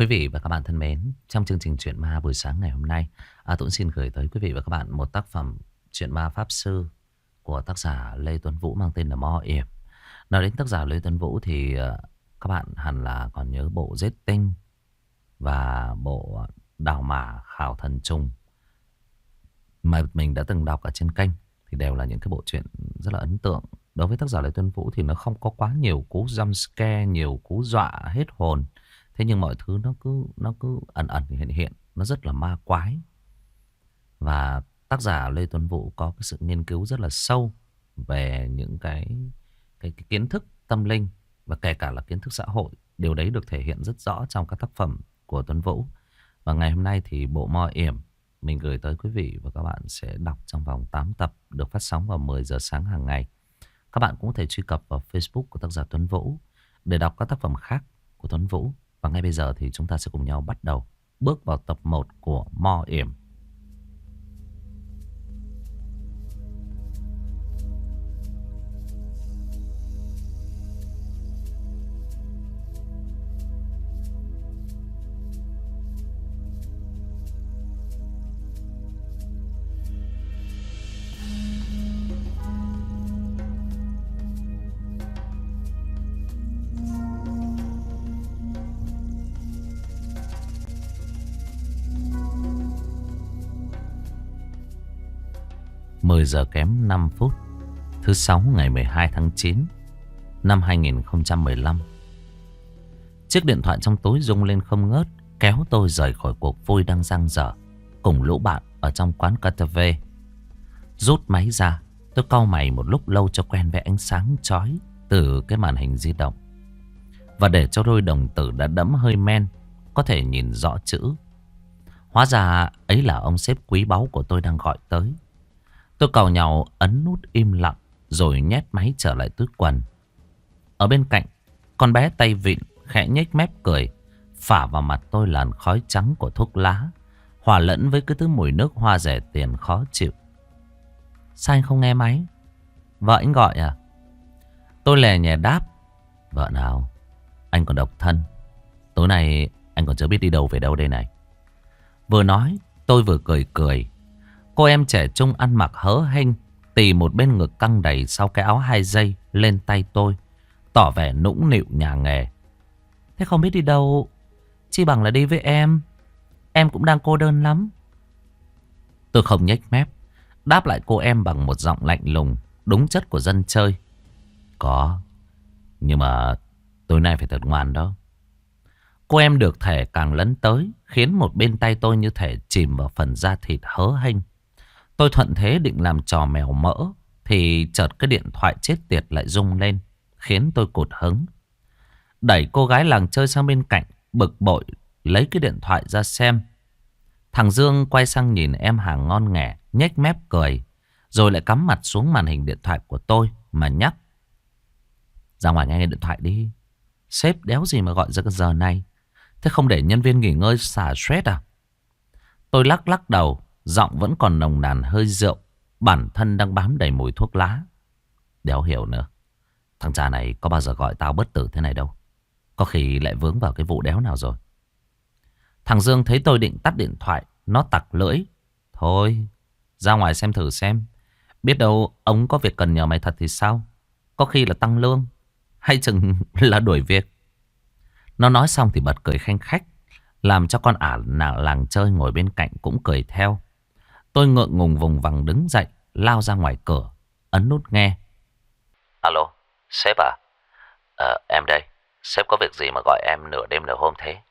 Quý vị và các bạn thân mến, trong chương trình Chuyện Ma buổi sáng ngày hôm nay, Tuấn xin gửi tới quý vị và các bạn một tác phẩm Chuyện Ma Pháp Sư của tác giả Lê Tuấn Vũ mang tên là Mo Yểm. Nói đến tác giả Lê Tuấn Vũ thì các bạn hẳn là còn nhớ bộ Giết Tinh và bộ Đào Mả Khảo Thần Trùng mà mình đã từng đọc ở trên kênh. Thì đều là những cái bộ truyện rất là ấn tượng. Đối với tác giả Lê Tuấn Vũ thì nó không có quá nhiều cú jump scare, nhiều cú dọa hết hồn. Thế nhưng mọi thứ nó cứ ẩn ẩn hiện hiện, nó rất là ma quái. Và tác giả Lê Tuấn Vũ có cái sự nghiên cứu rất là sâu về những cái kiến thức tâm linh và kể cả là kiến thức xã hội. Điều đấy được thể hiện rất rõ trong các tác phẩm của Tuấn Vũ. Và ngày hôm nay thì bộ Mo Yểm mình gửi tới quý vị và các bạn sẽ đọc trong vòng 8 tập, được phát sóng vào 10 giờ sáng hàng ngày. Các bạn cũng có thể truy cập vào Facebook của tác giả Tuấn Vũ để đọc các tác phẩm khác của Tuấn Vũ. Và ngay bây giờ thì chúng ta sẽ cùng nhau bắt đầu bước vào tập 1 của Mo Yểm. Mười giờ kém 5 phút, thứ 6 ngày 12 tháng 9 năm 2015. Chiếc điện thoại trong túi rung lên không ngớt, kéo tôi rời khỏi cuộc vui đang dang dở cùng lũ bạn ở trong quán karaoke. Rút máy ra, tôi cau mày một lúc lâu cho quen với ánh sáng chói từ cái màn hình di động. Và để cho đôi đồng tử đã đẫm hơi men có thể nhìn rõ chữ. Hóa ra ấy là ông sếp quý báu của tôi đang gọi tới. Tôi càu nhàu ấn nút im lặng rồi nhét máy trở lại túi quần. Ở bên cạnh, con bé tay vịn khẽ nhếch mép cười, phả vào mặt tôi làn khói trắng của thuốc lá, hòa lẫn với cái thứ mùi nước hoa rẻ tiền khó chịu. Sao anh không nghe máy? Vợ anh gọi à? Tôi lè nhẹ đáp. Vợ nào? Anh còn độc thân. Tối nay anh còn chưa biết đi đâu về đâu đây này. Vừa nói tôi vừa cười cười. Cô em trẻ trung ăn mặc hớ hênh, tì một bên ngực căng đầy sau cái áo 2 dây lên tay tôi, tỏ vẻ nũng nịu nhà nghề. Thế không biết đi đâu, chi bằng là đi với em cũng đang cô đơn lắm. Tôi không nhếch mép, đáp lại cô em bằng một giọng lạnh lùng, đúng chất của dân chơi. Có, nhưng mà tối nay phải thật ngoan đó. Cô em được thể càng lấn tới, khiến một bên tay tôi như thể chìm vào phần da thịt hớ hênh. Tôi thuận thế định làm trò mèo mỡ thì chợt cái điện thoại chết tiệt lại rung lên, khiến tôi cụt hứng. Đẩy cô gái làng chơi sang bên cạnh, bực bội lấy cái điện thoại ra xem. Thằng Dương quay sang nhìn em hàng ngon nghẻ, nhếch mép cười, rồi lại cắm mặt xuống màn hình điện thoại của tôi mà nhắc. Ra ngoài nghe điện thoại đi. Sếp đéo gì mà gọi ra cái giờ này. Thế không để nhân viên nghỉ ngơi xả stress à? Tôi lắc lắc đầu, giọng vẫn còn nồng nàn hơi rượu. Bản thân đang bám đầy mùi thuốc lá. Đéo hiểu nữa. Thằng cha này có bao giờ gọi tao bất tử thế này đâu. Có khi lại vướng vào cái vụ đéo nào rồi. Thằng Dương thấy tôi định tắt điện thoại, nó tặc lưỡi. Thôi, ra ngoài xem thử xem. Biết đâu ông có việc cần nhờ mày thật thì sao? Có khi là tăng lương, hay chừng là đuổi việc. Nó nói xong thì bật cười khanh khách, làm cho con ả làng chơi ngồi bên cạnh cũng cười theo. Tôi ngượng ngùng vùng vằng đứng dậy, lao ra ngoài cửa, ấn nút nghe. Alo, sếp à? Em đây. Sếp có việc gì mà gọi em nửa đêm nửa hôm thế?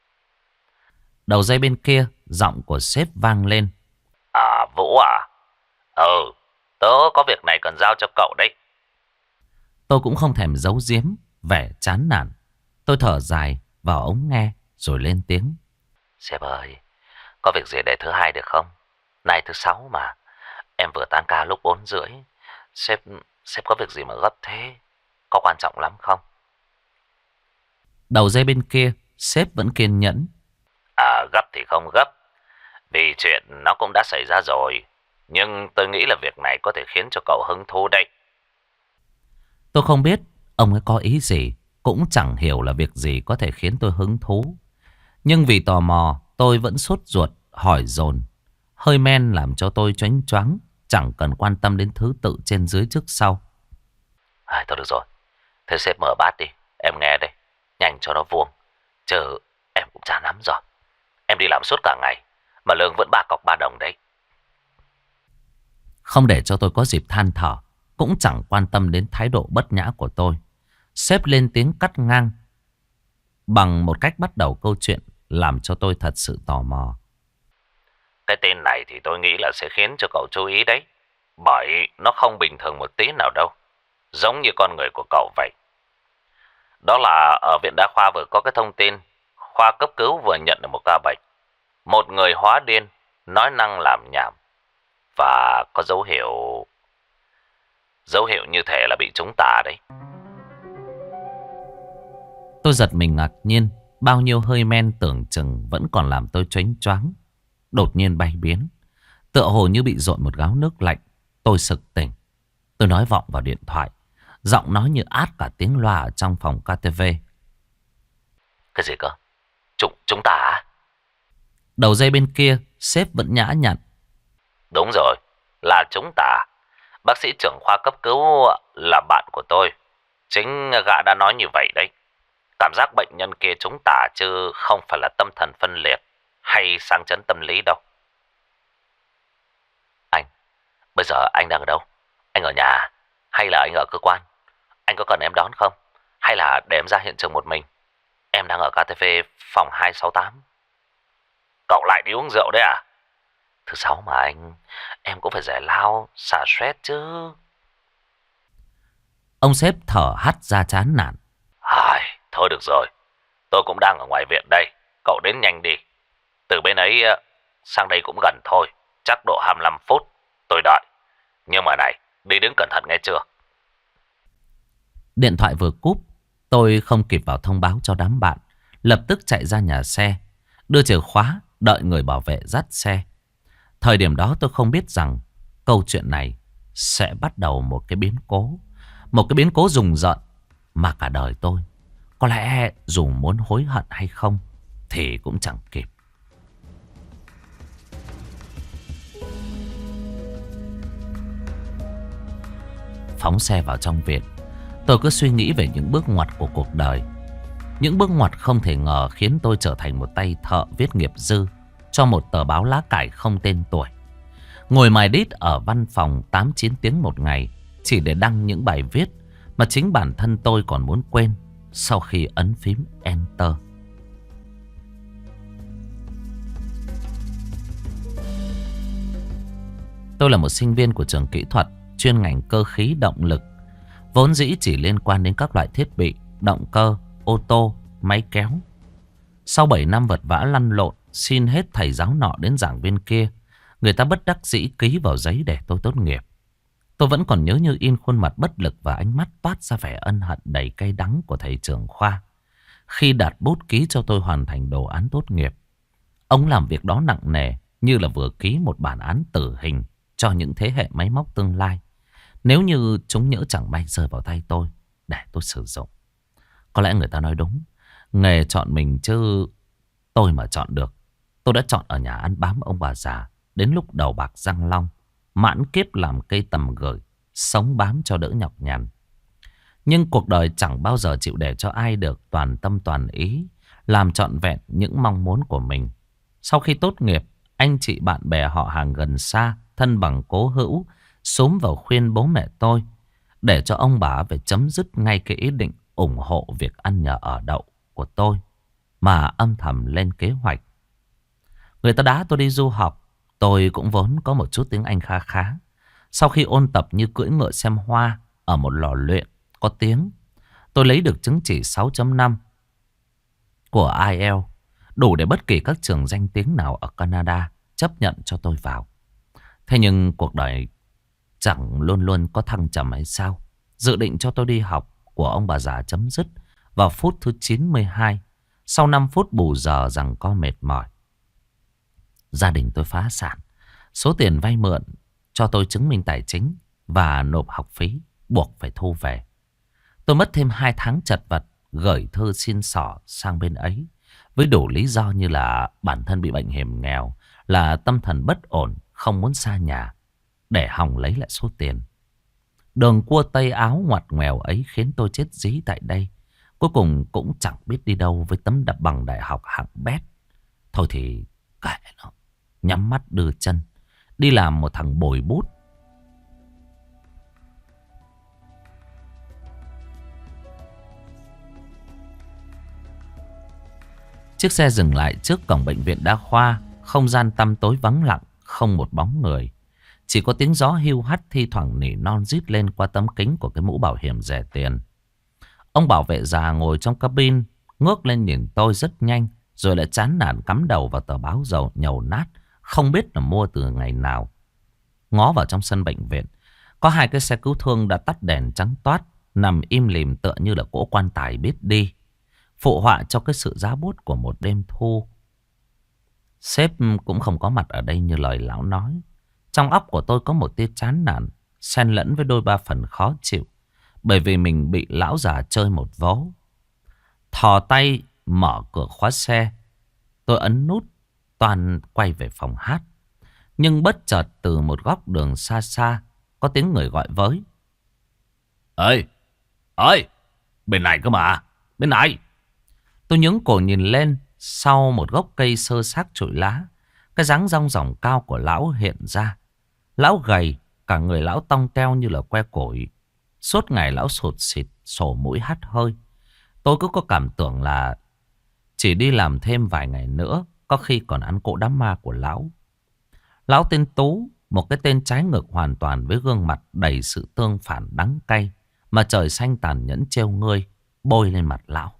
Đầu dây bên kia, giọng của sếp vang lên. À, Vũ à? Ừ, tớ có việc này cần giao cho cậu đấy. Tôi cũng không thèm giấu giếm vẻ chán nản. Tôi thở dài vào ống nghe rồi lên tiếng. Sếp ơi, có việc gì để thứ hai được không? Nay thứ sáu mà. Em vừa tan ca lúc 4:30. Sếp có việc gì mà gấp thế? Có quan trọng lắm không? Đầu dây bên kia, sếp vẫn kiên nhẫn. À, gấp thì không gấp. Vì chuyện nó cũng đã xảy ra rồi. Nhưng tôi nghĩ là việc này có thể khiến cho cậu hứng thú đây. Tôi không biết ông ấy có ý gì, cũng chẳng hiểu là việc gì có thể khiến tôi hứng thú. Nhưng vì tò mò, tôi vẫn sốt ruột, hỏi dồn. Hơi men làm cho tôi choáng choáng, chẳng cần quan tâm đến thứ tự trên dưới trước sau. Thôi được rồi, thế sếp mở bát đi, em nghe đây, nhanh cho nó vuông. Chứ em cũng chán lắm rồi. Em đi làm suốt cả ngày, mà lương vẫn 3 cọc 3 đồng đấy. Không để cho tôi có dịp than thở, cũng chẳng quan tâm đến thái độ bất nhã của tôi. Sếp lên tiếng cắt ngang bằng một cách bắt đầu câu chuyện làm cho tôi thật sự tò mò. Cái tên này thì tôi nghĩ là sẽ khiến cho cậu chú ý đấy. Bởi nó không bình thường một tí nào đâu. Giống như con người của cậu vậy. Đó là ở viện đa khoa vừa có cái thông tin. Khoa cấp cứu vừa nhận được một ca bệnh. Một người hóa điên, nói năng làm nhảm. Và có dấu hiệu như thể là bị trúng tà đấy. Tôi giật mình ngạc nhiên. Bao nhiêu hơi men tưởng chừng vẫn còn làm tôi choáng choáng. Đột nhiên bay biến. Tựa hồ như bị dội một gáo nước lạnh. Tôi sực tỉnh. Tôi nói vọng vào điện thoại. Giọng nói như át cả tiếng loa ở trong phòng KTV. Cái gì cơ? Chúng ta à? Đầu dây bên kia, sếp vẫn nhã nhặn. Đúng rồi, là chúng ta. Bác sĩ trưởng khoa cấp cứu là bạn của tôi. Chính gã đã nói như vậy đấy. Cảm giác bệnh nhân kia chúng ta chứ không phải là tâm thần phân liệt hay sang chấn tâm lý đâu. Anh, bây giờ anh đang ở đâu? Anh ở nhà hay là anh ở cơ quan? Anh có cần em đón không? Hay là để em ra hiện trường một mình? Em đang ở KTV phòng 268. Cậu lại đi uống rượu đấy à? Thứ sáu mà anh, em cũng phải giải lao, xả stress chứ. Ông sếp thở hắt ra chán nản. Thôi được rồi, tôi cũng đang ở ngoài viện đây. Cậu đến nhanh đi. Từ bên ấy sang đây cũng gần thôi. Chắc độ 25 phút, tôi đợi. Nhưng mà này, đi đứng cẩn thận nghe chưa? Điện thoại vừa cúp, tôi không kịp vào thông báo cho đám bạn. Lập tức chạy ra nhà xe, đưa chìa khóa, đợi người bảo vệ dắt xe. Thời điểm đó tôi không biết rằng câu chuyện này sẽ bắt đầu một cái biến cố. Một cái biến cố rùng rợn mà cả đời tôi có lẽ dù muốn hối hận hay không thì cũng chẳng kịp. Phóng xe vào trong viện, tôi cứ suy nghĩ về những bước ngoặt của cuộc đời. Những bước ngoặt không thể ngờ khiến tôi trở thành một tay thợ viết nghiệp dư cho một tờ báo lá cải không tên tuổi. Ngồi mài đít ở văn phòng 8-9 tiếng một ngày chỉ để đăng những bài viết mà chính bản thân tôi còn muốn quên sau khi ấn phím Enter. Tôi là một sinh viên của trường kỹ thuật chuyên ngành cơ khí động lực, vốn dĩ chỉ liên quan đến các loại thiết bị, động cơ, ô tô, máy kéo. Sau 7 năm vật vã lăn lộn, xin hết thầy giáo nọ đến giảng viên kia, người ta bất đắc dĩ ký vào giấy để tôi tốt nghiệp. Tôi vẫn còn nhớ như in khuôn mặt bất lực và ánh mắt toát ra vẻ ân hận đầy cay đắng của thầy trưởng khoa khi đặt bút ký cho tôi hoàn thành đồ án tốt nghiệp. Ông làm việc đó nặng nề như là vừa ký một bản án tử hình cho những thế hệ máy móc tương lai, nếu như chúng nhỡ chẳng may rơi vào tay tôi để tôi sử dụng. Có lẽ người ta nói đúng, nghề chọn mình chứ tôi mà chọn được, tôi đã chọn ở nhà ăn bám ông bà già đến lúc đầu bạc răng long, mãn kiếp làm cây tầm gửi, sống bám cho đỡ nhọc nhằn. Nhưng cuộc đời chẳng bao giờ chịu để cho ai được toàn tâm toàn ý làm trọn vẹn những mong muốn của mình. Sau khi tốt nghiệp, anh chị bạn bè họ hàng gần xa, thân bằng cố hữu xúm vào khuyên bố mẹ tôi để cho ông bà phải chấm dứt ngay cái ý định ủng hộ việc ăn nhờ ở đậu của tôi, mà âm thầm lên kế hoạch. Người ta đá tôi đi du học. Tôi cũng vốn có một chút tiếng Anh khá khá. Sau khi ôn tập như cưỡi ngựa xem hoa ở một lò luyện có tiếng, tôi lấy được chứng chỉ 6.5 của IELTS, đủ để bất kỳ các trường danh tiếng nào ở Canada chấp nhận cho tôi vào. Thế nhưng cuộc đời chẳng luôn luôn có thăng trầm hay sao? Dự định cho tôi đi học của ông bà già chấm dứt vào phút thứ 92, sau 5 phút bù giờ giằng co mệt mỏi. Gia đình tôi phá sản. Số tiền vay mượn cho tôi chứng minh tài chính và nộp học phí buộc phải thu về. Tôi mất thêm 2 tháng chật vật gửi thư xin xỏ sang bên ấy với đủ lý do như là bản thân bị bệnh hiểm nghèo, là tâm thần bất ổn, không muốn xa nhà để hòng lấy lại số tiền. Đường cua tây áo ngoặt ngoèo ấy khiến tôi chết dí tại đây. Cuối cùng cũng chẳng biết đi đâu với tấm đập bằng đại học hạng bét. Thôi thì kệ nó, nhắm mắt đưa chân, đi làm một thằng bồi bút. Chiếc xe dừng lại trước cổng bệnh viện đa khoa. Không gian tăm tối vắng lặng, không một bóng người. Chỉ có tiếng gió hiu hắt thi thoảng nỉ non rít lên qua tấm kính của cái mũ bảo hiểm rẻ tiền. Ông bảo vệ già ngồi trong cabin, ngước lên nhìn tôi rất nhanh, rồi lại chán nản cắm đầu vào tờ báo dầu nhầu nát, không biết là mua từ ngày nào. Ngó vào trong sân bệnh viện, có hai cái xe cứu thương đã tắt đèn trắng toát, nằm im lìm tựa như là cỗ quan tài biết đi, phụ họa cho cái sự giá bút của một đêm thu. Sếp cũng không có mặt ở đây như lời lão nói. Trong óc của tôi có một tia chán nản, xen lẫn với đôi ba phần khó chịu, bởi vì mình bị lão già chơi một vố. Thò tay mở cửa khóa xe, tôi ấn nút toàn quay về phòng hát. Nhưng bất chợt từ một góc đường xa xa có tiếng người gọi với. Ơi, ơi, bên này cơ mà, bên này. Tôi nhướng cổ nhìn lên, sau một gốc cây sơ xác trụi lá, cái dáng rong ròng cao của lão hiện ra. Lão gầy, cả người lão tong teo như là que củi. Suốt ngày lão sụt xịt, sổ mũi hắt hơi. Tôi cứ có cảm tưởng là chỉ đi làm thêm vài ngày nữa, có khi còn ăn cỗ đám ma của lão. Lão tên Tú, một cái tên trái ngược hoàn toàn với gương mặt đầy sự tương phản đắng cay mà trời xanh tàn nhẫn trêu ngươi bôi lên mặt lão.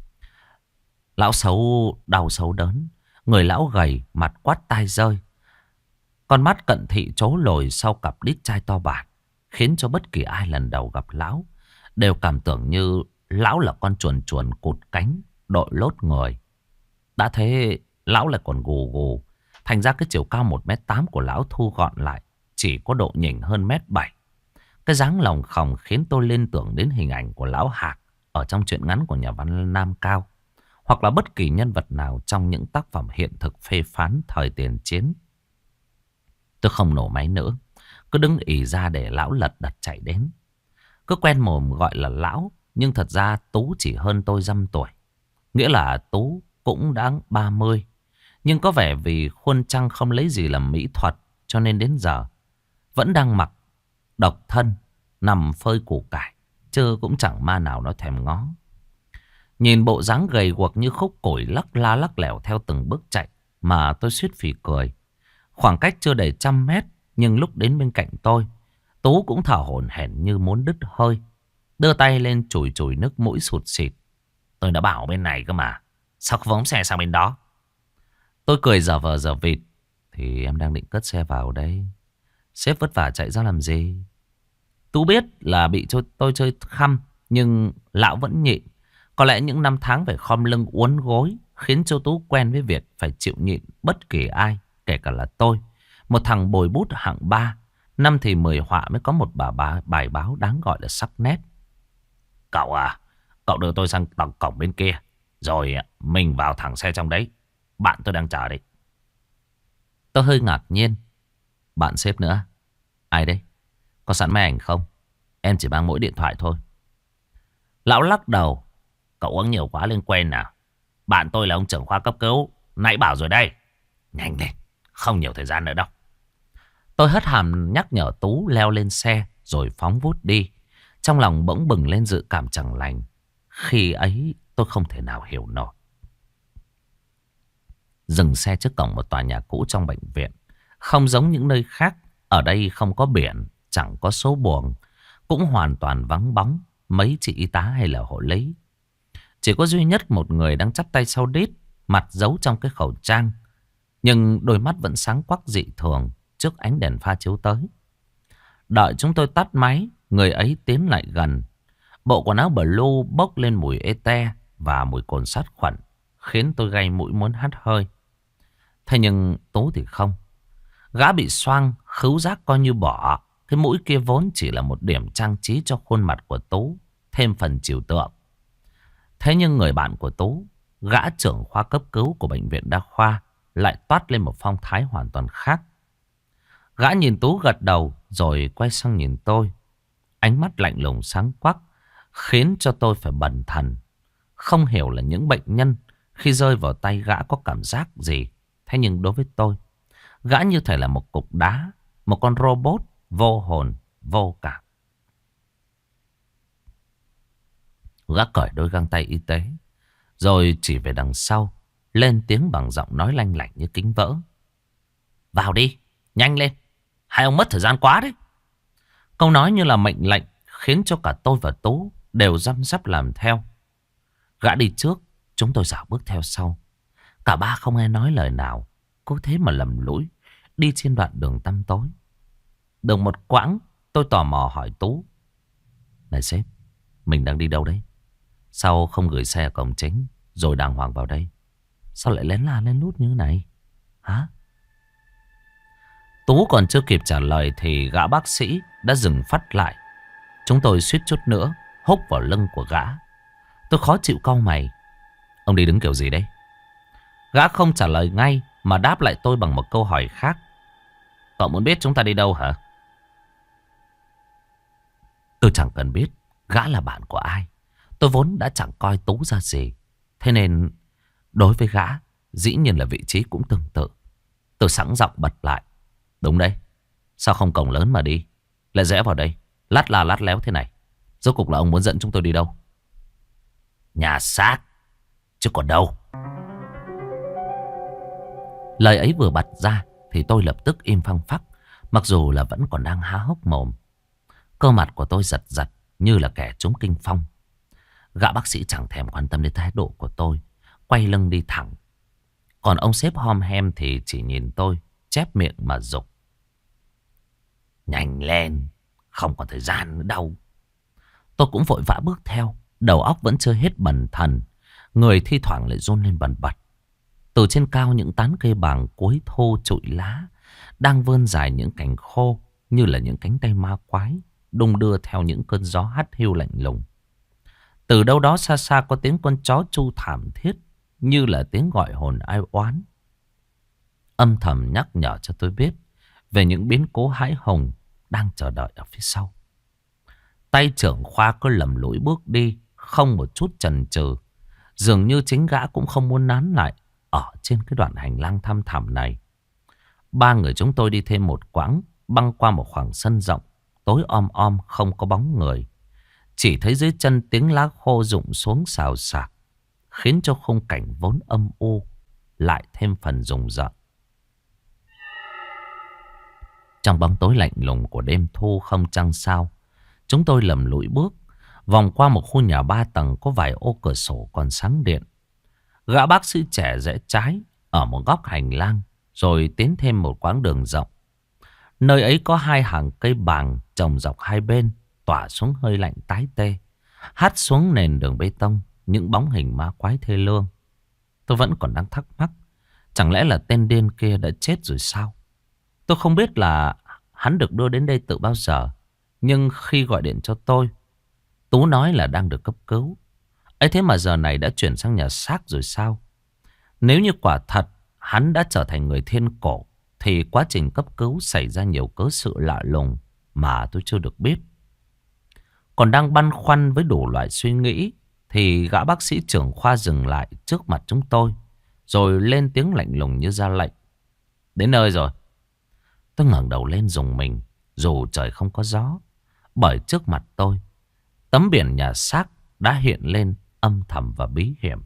Lão xấu đau xấu đớn, người lão gầy, mặt quắt tai rơi. Con mắt cận thị trố lồi sau cặp đít chai to bản, khiến cho bất kỳ ai lần đầu gặp lão đều cảm tưởng như lão là con chuồn chuồn cụt cánh, đội lốt người. Đã thế lão lại còn gù gù, thành ra cái chiều cao 1m8 của lão thu gọn lại chỉ có độ nhỉnh hơn 1m7. Cái dáng lòng khòng khiến tôi liên tưởng đến hình ảnh của lão Hạc ở trong truyện ngắn của nhà văn Nam Cao, hoặc là bất kỳ nhân vật nào trong những tác phẩm hiện thực phê phán thời tiền chiến. Tôi không nổ máy nữa, cứ đứng ì ra để lão lật đật chạy đến. Cứ quen mồm gọi là lão, nhưng thật ra Tú chỉ hơn tôi dăm tuổi. Nghĩa là Tú cũng đã 30. Nhưng có vẻ vì khuôn trăng không lấy gì làm mỹ thuật, cho nên đến giờ vẫn đang mặc độc thân, nằm phơi củ cải, chứ cũng chẳng ma nào nó thèm ngó. Nhìn bộ dáng gầy guộc như khúc củi lắc la lắc lẻo theo từng bước chạy mà tôi suýt phì cười. Khoảng cách chưa đầy 100 mét, nhưng lúc đến bên cạnh tôi, Tú cũng thở hổn hển như muốn đứt hơi, đưa tay lên chùi chùi nước mũi sụt sịt. Tôi đã bảo bên này cơ mà, sao không phóng xe sang bên đó? Tôi cười giờ vờ giờ vịt. Thì em đang định cất xe vào đây, sếp vất vả chạy ra làm gì? Tú biết là bị tôi chơi khăm, nhưng lão vẫn nhịn. Có lẽ những năm tháng phải khom lưng uốn gối khiến cho Tú quen với việc phải chịu nhịn bất kỳ ai, kể cả là tôi, một thằng bồi bút hạng 3. Năm thì 10 họa mới có một bài báo đáng gọi là sắc nét. Cậu à, cậu đưa tôi sang tầng cổng bên kia, rồi mình vào thẳng xe trong đấy. Bạn tôi đang chờ đấy. Tôi hơi ngạc nhiên. Bạn sếp nữa? Ai đây? Có sẵn máy ảnh không? Em chỉ mang mỗi điện thoại thôi. Lão lắc đầu. Cậu uống nhiều quá lên quen nào. Bạn tôi là ông trưởng khoa cấp cứu, nãy bảo rồi đây. Nhanh lên, không nhiều thời gian nữa đâu. Tôi hất hàm nhắc nhở Tú leo lên xe rồi phóng vút đi. Trong lòng bỗng bừng lên dự cảm chẳng lành. Khi ấy tôi không thể nào hiểu nổi. Dừng xe trước cổng một tòa nhà cũ trong bệnh viện. Không giống những nơi khác, ở đây không có biển, chẳng có số buồng, cũng hoàn toàn vắng bóng mấy chị y tá hay là hộ lý. Chỉ có duy nhất một người đang chắp tay sau đít, mặt giấu trong cái khẩu trang, nhưng đôi mắt vẫn sáng quắc dị thường trước ánh đèn pha chiếu tới. Đợi chúng tôi tắt máy, người ấy tiến lại gần. Bộ quần áo blue bốc lên mùi ete và mùi cồn sát khuẩn, khiến tôi gay mũi muốn hắt hơi. Thế nhưng Tú thì không. Gã bị xoang, khứu giác coi như bỏ. Cái mũi kia vốn chỉ là một điểm trang trí cho khuôn mặt của Tú, thêm phần trừu tượng. Thế nhưng người bạn của Tú, gã trưởng khoa cấp cứu của bệnh viện đa khoa lại toát lên một phong thái hoàn toàn khác. Gã nhìn Tú gật đầu rồi quay sang nhìn tôi. Ánh mắt lạnh lùng sáng quắc khiến cho tôi phải bần thần. Không hiểu là những bệnh nhân khi rơi vào tay gã có cảm giác gì. Thế nhưng đối với tôi, gã như thể là một cục đá, một con robot vô hồn, vô cảm. Gã cởi đôi găng tay y tế, rồi chỉ về đằng sau, lên tiếng bằng giọng nói lanh lảnh như kính vỡ. Vào đi, nhanh lên, hai ông mất thời gian quá đấy. Câu nói như là mệnh lệnh khiến cho cả tôi và Tú đều răm rắp làm theo. Gã đi trước, chúng tôi dạo bước theo sau. Cả ba không ai nói lời nào, cứ thế mà lầm lũi đi trên đoạn đường tăm tối. Được một quãng, tôi tò mò hỏi Tú. Này sếp, mình đang đi đâu đấy? Sao không gửi xe ở cổng chính rồi đàng hoàng vào đây? Sao lại lén la lén lút như thế này? Hả? Tú còn chưa kịp trả lời thì gã bác sĩ đã dừng phát lại. Chúng tôi suýt chút nữa húc vào lưng của gã. Tôi khó chịu cau mày. Ông đi đứng kiểu gì đấy? Gã không trả lời ngay mà đáp lại tôi bằng một câu hỏi khác. Cậu muốn biết chúng ta đi đâu hả? Tôi chẳng cần biết gã là bạn của ai. Tôi vốn đã chẳng coi Tú ra gì. Thế nên đối với gã, dĩ nhiên là vị trí cũng tương tự. Tôi sẵn giọng bật lại. Đúng đấy. Sao không cổng lớn mà đi, lại rẽ vào đây, lát la lát léo thế này? Rốt cuộc là ông muốn dẫn chúng tôi đi đâu? Nhà xác, chứ còn đâu. Lời ấy vừa bật ra thì tôi lập tức im phăng phắc, mặc dù là vẫn còn đang há hốc mồm. Cơ mặt của tôi giật giật như là kẻ trúng kinh phong. Gã bác sĩ chẳng thèm quan tâm đến thái độ của tôi, quay lưng đi thẳng. Còn ông sếp hom hem thì chỉ nhìn tôi, chép miệng mà giục. Nhanh lên, không còn thời gian nữa đâu. Tôi cũng vội vã bước theo, đầu óc vẫn chưa hết bần thần, người thi thoảng lại run lên bần bật. Từ trên cao những tán cây bàng cuối thô trụi lá đang vươn dài những cành khô như là những cánh tay ma quái, đung đưa theo những cơn gió hắt hiu lạnh lùng. Từ đâu đó xa xa có tiếng con chó tru thảm thiết, như là tiếng gọi hồn ai oán. Âm thầm nhắc nhở cho tôi biết về những biến cố hãi hùng đang chờ đợi ở phía sau. Tay trưởng khoa cứ lầm lũi bước đi, không một chút chần chừ. Dường như chính gã cũng không muốn nán lại ở trên cái đoạn hành lang thăm thẳm này. Ba người chúng tôi đi thêm một quãng, băng qua một khoảng sân rộng, tối om om không có bóng người. Chỉ thấy dưới chân tiếng lá khô rụng xuống xào xạc, khiến cho khung cảnh vốn âm u lại thêm phần rùng rợn. Trong bóng tối lạnh lùng của đêm thu không trăng sao, chúng tôi lầm lũi bước, vòng qua một khu nhà 3 tầng có vài ô cửa sổ còn sáng điện. Gã bác sĩ trẻ rẽ trái ở một góc hành lang, rồi tiến thêm một quãng đường rộng. Nơi ấy có hai hàng cây bàng trồng dọc hai bên, tỏa xuống hơi lạnh tái tê, hắt xuống nền đường bê tông những bóng hình ma quái thê lương. Tôi vẫn còn đang thắc mắc, chẳng lẽ là tên điên kia đã chết rồi sao? Tôi không biết là hắn được đưa đến đây từ bao giờ, nhưng khi gọi điện cho tôi, Tú nói là đang được cấp cứu. Ấy thế mà giờ này đã chuyển sang nhà xác rồi sao? Nếu như quả thật hắn đã trở thành người thiên cổ, thì quá trình cấp cứu xảy ra nhiều cớ sự lạ lùng mà tôi chưa được biết. Còn đang băn khoăn với đủ loại suy nghĩ, thì gã bác sĩ trưởng khoa dừng lại trước mặt chúng tôi, rồi lên tiếng lạnh lùng như ra lệnh. Đến nơi rồi. Tôi ngẩng đầu lên rùng mình, dù trời không có gió, bởi trước mặt tôi, tấm biển nhà xác đã hiện lên âm thầm và bí hiểm.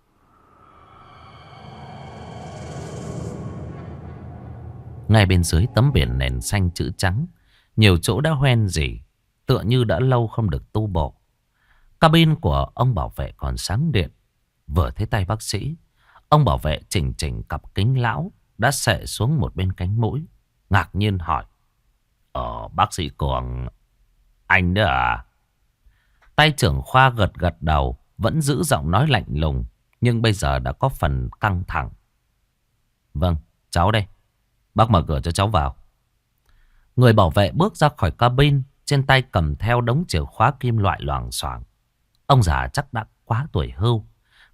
Ngay bên dưới tấm biển nền xanh chữ trắng, nhiều chỗ đã hoen rỉ, tựa như đã lâu không được tu bổ. Cabin của ông bảo vệ còn sáng điện. Vừa thấy tay bác sĩ, ông bảo vệ chỉnh chỉnh cặp kính lão đã xệ xuống một bên cánh mũi, ngạc nhiên hỏi. Bác sĩ Cường, anh đó à? Tay trưởng khoa gật gật đầu, vẫn giữ giọng nói lạnh lùng, nhưng bây giờ đã có phần căng thẳng. Vâng, cháu đây. Bác mở cửa cho cháu vào. Người bảo vệ bước ra khỏi cabin, trên tay cầm theo đống chìa khóa kim loại loảng xoảng. Ông già chắc đã quá tuổi hưu,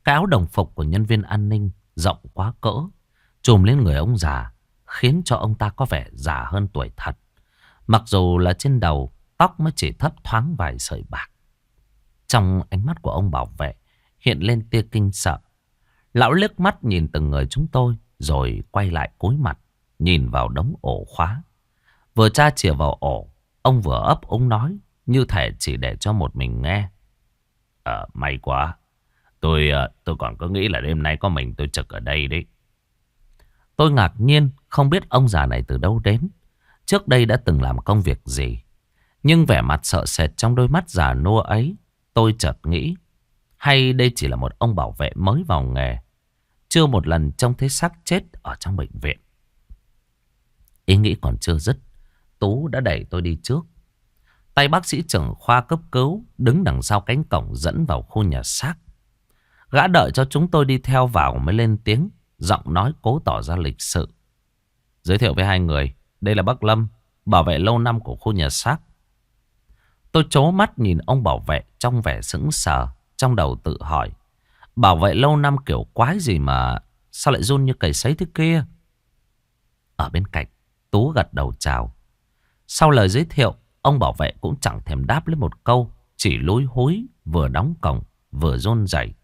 Cái áo đồng phục của nhân viên an ninh rộng quá cỡ, trùm lên người ông già, khiến cho ông ta có vẻ già hơn tuổi thật. Mặc dù là trên đầu, tóc mới chỉ thấp thoáng vài sợi bạc. Trong ánh mắt của ông bảo vệ hiện lên tia kinh sợ. Lão liếc mắt nhìn từng người chúng tôi, rồi quay lại cúi mặt, nhìn vào đống ổ khóa. Vừa tra chìa vào ổ, ông vừa ấp úng nói, như thể chỉ để cho một mình nghe. May quá. Tôi còn có nghĩ là đêm nay có mình tôi trực ở đây đấy. Tôi ngạc nhiên không biết ông già này từ đâu đến, trước đây đã từng làm công việc gì. Nhưng vẻ mặt sợ sệt trong đôi mắt già nua ấy, tôi chợt nghĩ, hay đây chỉ là một ông bảo vệ mới vào nghề, chưa một lần trông thấy xác chết ở trong bệnh viện. Ý nghĩ còn chưa dứt, Tú đã đẩy tôi đi trước. Tay bác sĩ trưởng khoa cấp cứu đứng đằng sau cánh cổng dẫn vào khu nhà xác. Gã đợi cho chúng tôi đi theo vào mới lên tiếng, giọng nói cố tỏ ra lịch sự. Giới thiệu với hai người, đây là bác Lâm, bảo vệ lâu năm của khu nhà xác. Tôi trố mắt nhìn ông bảo vệ trong vẻ sững sờ, trong đầu tự hỏi. Bảo vệ lâu năm kiểu quái gì mà sao lại run như cầy sấy thế kia? Ở bên cạnh, Tú gật đầu chào. Sau lời giới thiệu, ông bảo vệ cũng chẳng thèm đáp lấy một câu, chỉ lúi húi vừa đóng cổng vừa run rẩy.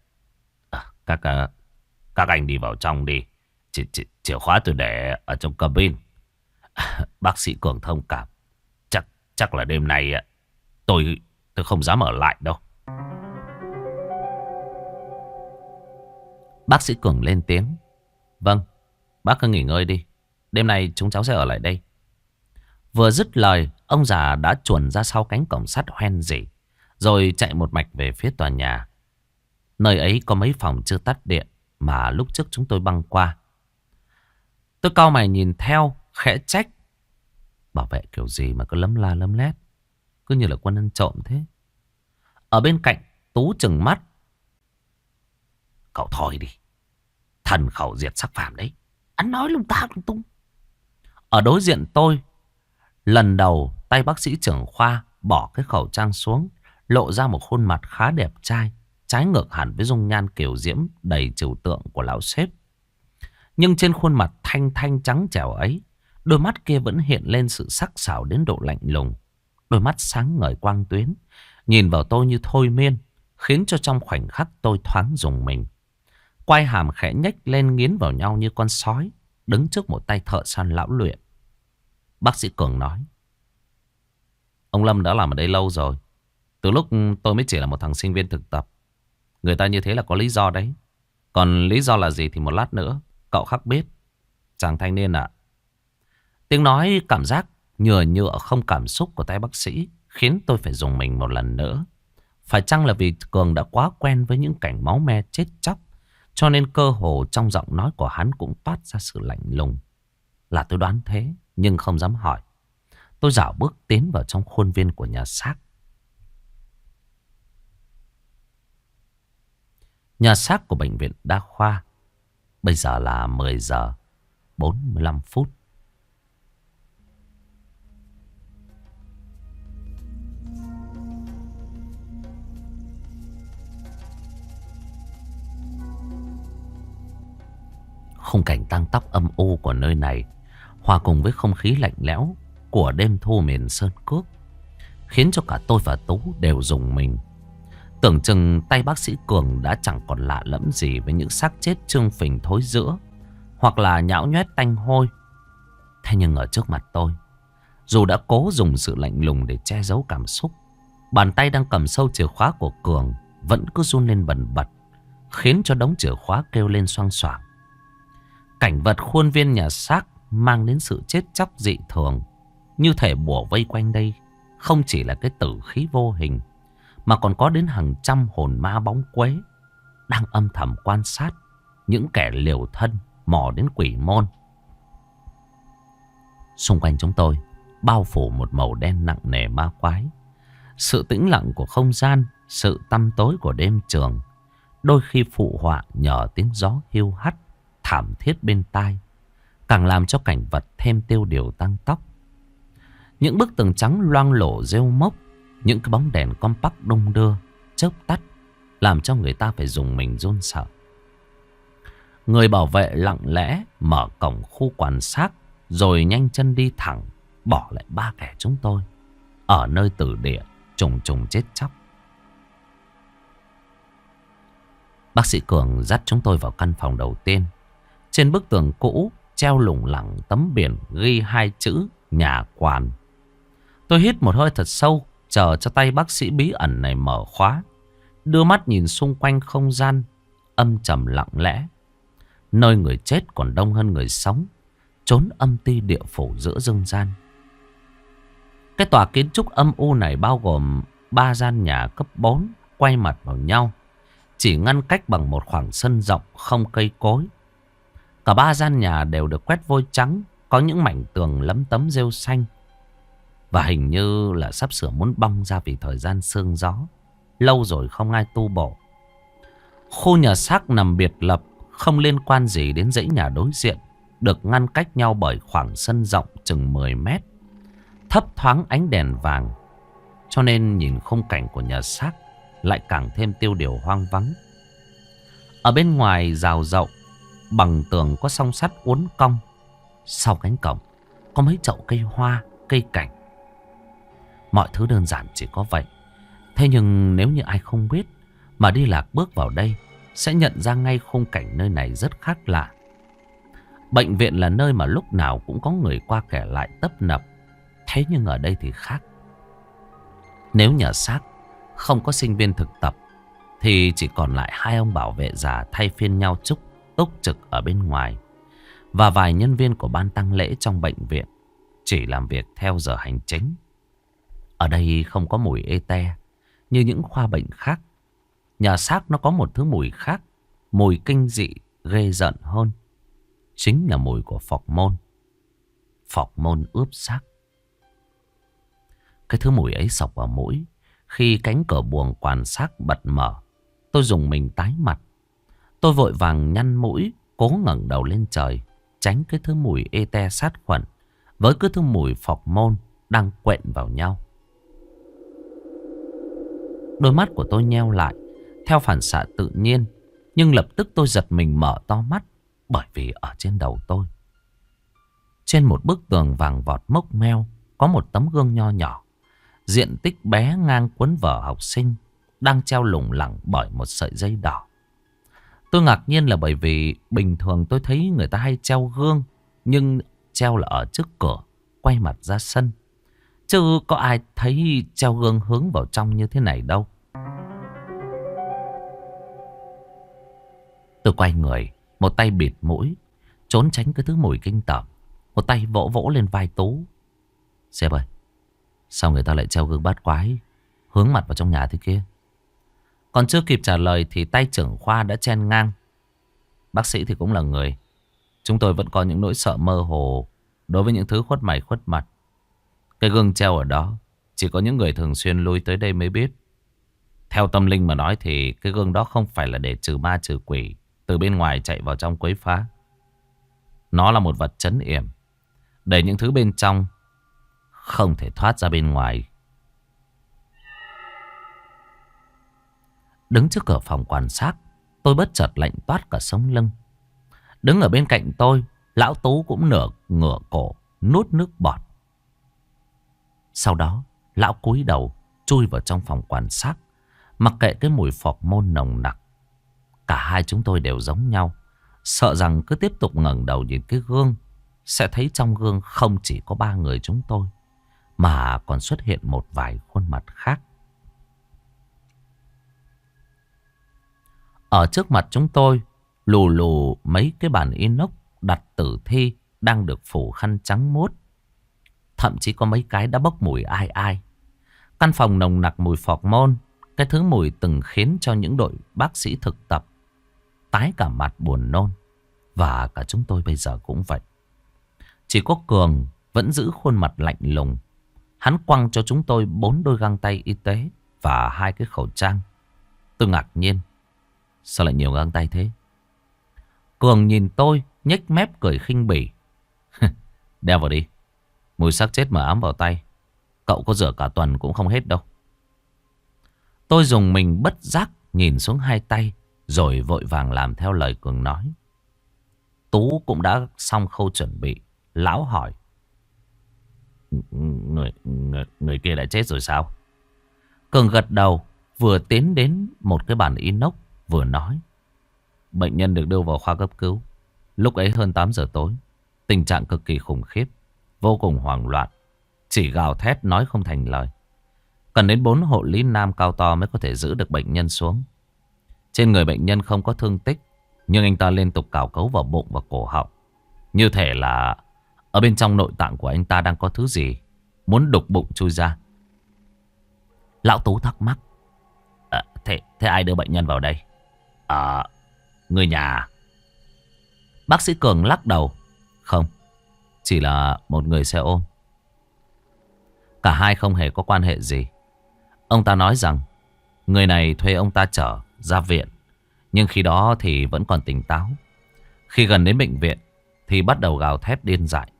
Các anh đi vào trong đi. Chìa khóa tôi để ở trong cabin. Bác sĩ Cường thông cảm. Chắc là đêm nay tôi không dám ở lại đâu. Bác sĩ Cường lên tiếng. Vâng, bác cứ nghỉ ngơi đi. Đêm nay chúng cháu sẽ ở lại đây. Vừa dứt lời, ông già đã chuồn ra sau cánh cổng sắt hoen rỉ, rồi chạy một mạch về phía tòa nhà. Nơi ấy có mấy phòng chưa tắt điện mà lúc trước chúng tôi băng qua. Tôi cau mày nhìn theo, khẽ trách. Bảo vệ kiểu gì mà cứ lấm la lấm lét, cứ như là quân ăn trộm thế. Ở bên cạnh, Tú trừng mắt. Cậu thôi đi. Thần khẩu diệt sắc phàm đấy. Anh nói lung ta lung tung. Ở đối diện tôi, lần đầu tay bác sĩ trưởng khoa bỏ cái khẩu trang xuống, lộ ra một khuôn mặt khá đẹp trai, trái ngược hẳn với dung nhan kiều diễm đầy trừu tượng của lão sếp. Nhưng trên khuôn mặt thanh thanh trắng trẻo ấy, đôi mắt kia vẫn hiện lên sự sắc sảo đến độ lạnh lùng. Đôi mắt sáng ngời quang tuyến, nhìn vào tôi như thôi miên, khiến cho trong khoảnh khắc tôi thoáng rùng mình. Quai hàm khẽ nhếch lên nghiến vào nhau như con sói, đứng trước một tay thợ săn lão luyện. Bác sĩ Cường nói. Ông Lâm đã làm ở đây lâu rồi. Từ lúc tôi mới chỉ là một thằng sinh viên thực tập. Người ta như thế là có lý do đấy. Còn lý do là gì thì một lát nữa cậu khắc biết. Chàng thanh niên ạ. Tiếng nói cảm giác nhựa nhựa không cảm xúc của tay bác sĩ khiến tôi phải dùng mình một lần nữa. Phải chăng là vì Cường đã quá quen với những cảnh máu me chết chóc, cho nên cơ hồ trong giọng nói của hắn cũng toát ra sự lạnh lùng. Là tôi đoán thế, nhưng không dám hỏi. Tôi dạo bước tiến vào trong khuôn viên của nhà xác. Nhà xác của bệnh viện đa khoa. Bây giờ là 10 giờ 45 phút. Khung cảnh tang tóc âm u của nơi này hòa cùng với không khí lạnh lẽo của đêm thu miền Sơn Cước khiến cho cả tôi và Tú đều rùng mình. Tưởng chừng tay bác sĩ Cường đã chẳng còn lạ lẫm gì với những xác chết trương phình thối rữa hoặc là nhão nhoét tanh hôi. Thế nhưng ở trước mặt tôi, dù đã cố dùng sự lạnh lùng để che giấu cảm xúc, bàn tay đang cầm sâu chìa khóa của Cường vẫn cứ run lên bần bật, khiến cho đống chìa khóa kêu lên xoang xoảng. Cảnh vật khuôn viên nhà xác mang đến sự chết chóc dị thường, như thể bủa vây quanh đây không chỉ là cái tử khí vô hình, mà còn có đến hàng trăm hồn ma bóng quế đang âm thầm quan sát những kẻ liều thân mò đến quỷ môn. Xung quanh chúng tôi bao phủ một màu đen nặng nề ma quái. Sự tĩnh lặng của không gian, sự tăm tối của đêm trường, đôi khi phụ họa nhờ tiếng gió hiu hắt thảm thiết bên tai, càng làm cho cảnh vật thêm tiêu điều tăng tóc. Những bức tường trắng loang lổ rêu mốc, những cái bóng đèn compact đung đưa chớp tắt, làm cho người ta phải dùng mình run sợ. Người bảo vệ lặng lẽ mở cổng khu quan sát, rồi nhanh chân đi thẳng, bỏ lại ba kẻ chúng tôi ở nơi tử địa trùng trùng chết chóc. Bác sĩ Cường dắt chúng tôi vào căn phòng đầu tiên. Trên bức tường cũ treo lủng lẳng tấm biển ghi hai chữ nhà quan. Tôi hít một hơi thật sâu, chờ cho tay bác sĩ bí ẩn này mở khóa. Đưa mắt nhìn xung quanh không gian âm trầm lặng lẽ. Nơi người chết còn đông hơn người sống, chốn âm ti địa phủ giữa dương gian. Cái tòa kiến trúc âm u này bao gồm 3 gian nhà cấp 4 quay mặt vào nhau, chỉ ngăn cách bằng một khoảng sân rộng không cây cối. Cả 3 gian nhà đều được quét vôi trắng, có những mảnh tường lấm tấm rêu xanh, và hình như là sắp sửa muốn bong ra vì thời gian sương gió. Lâu rồi không ai tu bổ. Khu nhà xác nằm biệt lập, không liên quan gì đến dãy nhà đối diện, được ngăn cách nhau bởi khoảng sân rộng chừng 10 mét, thấp thoáng ánh đèn vàng, cho nên nhìn khung cảnh của nhà xác lại càng thêm tiêu điều hoang vắng. Ở bên ngoài rào rộng, bằng tường có song sắt uốn cong. Sau cánh cổng có mấy chậu cây hoa, cây cảnh. Mọi thứ đơn giản chỉ có vậy. Thế nhưng nếu như ai không biết mà đi lạc bước vào đây, sẽ nhận ra ngay khung cảnh nơi này rất khác lạ. Bệnh viện là nơi mà lúc nào cũng có người qua kẻ lại tấp nập. Thế nhưng ở đây thì khác. Nếu nhà xác không có sinh viên thực tập, thì chỉ còn lại 2 ông bảo vệ già thay phiên nhau túc trực ở bên ngoài, và vài nhân viên của ban tang lễ trong bệnh viện chỉ làm việc theo giờ hành chính. Ở đây không có mùi ê te như những khoa bệnh khác. Nhà xác nó có một thứ mùi khác, mùi kinh dị ghê rợn hơn. Chính là mùi của phọc môn. Phọc môn ướp xác. Cái thứ mùi ấy xộc vào mũi. Khi cánh cửa buồng quan xác bật mở, tôi dùng mình tái mặt. Tôi vội vàng nhăn mũi, cố ngẩng đầu lên trời, tránh cái thứ mùi ê te sát khuẩn với cái thứ mùi phọc môn đang quện vào nhau. Đôi mắt của tôi nheo lại theo phản xạ tự nhiên, nhưng lập tức tôi giật mình mở to mắt, bởi vì ở trên đầu tôi, trên một bức tường vàng vọt mốc meo, có một tấm gương nho nhỏ, diện tích bé ngang cuốn vở học sinh, đang treo lủng lẳng bởi một sợi dây đỏ. Tôi ngạc nhiên là bởi vì bình thường tôi thấy người ta hay treo gương, nhưng treo là ở trước cửa, quay mặt ra sân, chứ có ai thấy treo gương hướng vào trong như thế này đâu. Tôi quay người, một tay bịt mũi, trốn tránh cái thứ mùi kinh tởm, một tay vỗ vỗ lên vai Tú. Sếp ơi, sao người ta lại treo gương bát quái hướng mặt vào trong nhà thế kia? Còn chưa kịp trả lời thì tay trưởng khoa đã chen ngang. Bác sĩ thì cũng là người. Chúng tôi vẫn có những nỗi sợ mơ hồ đối với những thứ khuất mày khuất mặt. Cái gương treo ở đó chỉ có những người thường xuyên lui tới đây mới biết. Theo tâm linh mà nói thì cái gương đó không phải là để trừ ma trừ quỷ từ bên ngoài chạy vào trong quấy phá. Nó là một vật trấn yểm, để những thứ bên trong không thể thoát ra bên ngoài. Đứng trước cửa phòng quan sát, tôi bất chợt lạnh toát cả sống lưng. Đứng ở bên cạnh tôi, lão Tú cũng ngửa cổ nuốt nước bọt. Sau đó, lão cúi đầu chui vào trong phòng quan sát, mặc kệ cái mùi phọc môn nồng nặc. Cả hai chúng tôi đều giống nhau, sợ rằng cứ tiếp tục ngẩng đầu nhìn cái gương, sẽ thấy trong gương không chỉ có 3 người chúng tôi, mà còn xuất hiện một vài khuôn mặt khác. Ở trước mặt chúng tôi, lù lù mấy cái bàn inox đặt tử thi đang được phủ khăn trắng muốt. Thậm chí có mấy cái đã bốc mùi ai ai. Căn phòng nồng nặc mùi phọc môn, cái thứ mùi từng khiến cho những đội bác sĩ thực tập tái cả mặt buồn nôn. Và cả chúng tôi bây giờ cũng vậy. Chỉ có Cường vẫn giữ khuôn mặt lạnh lùng. Hắn quăng cho chúng tôi 4 đôi găng tay y tế và 2 cái khẩu trang. Tôi ngạc nhiên, sao lại nhiều găng tay thế? Cường nhìn tôi, nhếch mép cười khinh bỉ. Đeo vào đi, mùi xác chết mà ám vào tay, cậu có rửa cả tuần cũng không hết đâu. Tôi dùng mình bất giác nhìn xuống hai tay, rồi vội vàng làm theo lời Cường nói. Tú cũng đã xong khâu chuẩn bị. Lão hỏi. Người kia đã chết rồi sao? Cường gật đầu, vừa tiến đến một cái bàn inox, vừa nói. Bệnh nhân được đưa vào khoa cấp cứu. Lúc ấy hơn 8 giờ tối. Tình trạng cực kỳ khủng khiếp, vô cùng hoảng loạn, chỉ gào thét nói không thành lời. Cần đến 4 hộ lý nam cao to mới có thể giữ được bệnh nhân xuống. Trên người bệnh nhân không có thương tích, nhưng anh ta liên tục cào cấu vào bụng và cổ họng, như thể là ở bên trong nội tạng của anh ta đang có thứ gì muốn đục bụng chui ra. Lão Tú thắc mắc. Thế ai đưa bệnh nhân vào đây? Người nhà. Bác sĩ Cường lắc đầu. Không, chỉ là một người xe ôm. Cả hai không hề có quan hệ gì. Ông ta nói rằng người này thuê ông ta chở ra viện, nhưng khi đó thì vẫn còn tỉnh táo. Khi gần đến bệnh viện thì bắt đầu gào thét điên dại.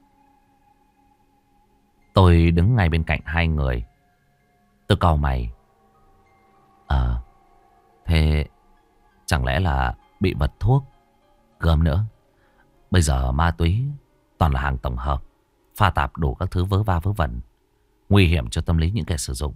Tôi đứng ngay bên cạnh hai người. Tôi cau mày. Thế chẳng lẽ là bị vật thuốc, gớm nữa. Bây giờ ma túy toàn là hàng tổng hợp, pha tạp đủ các thứ vớ va vớ vẩn, nguy hiểm cho tâm lý những kẻ sử dụng.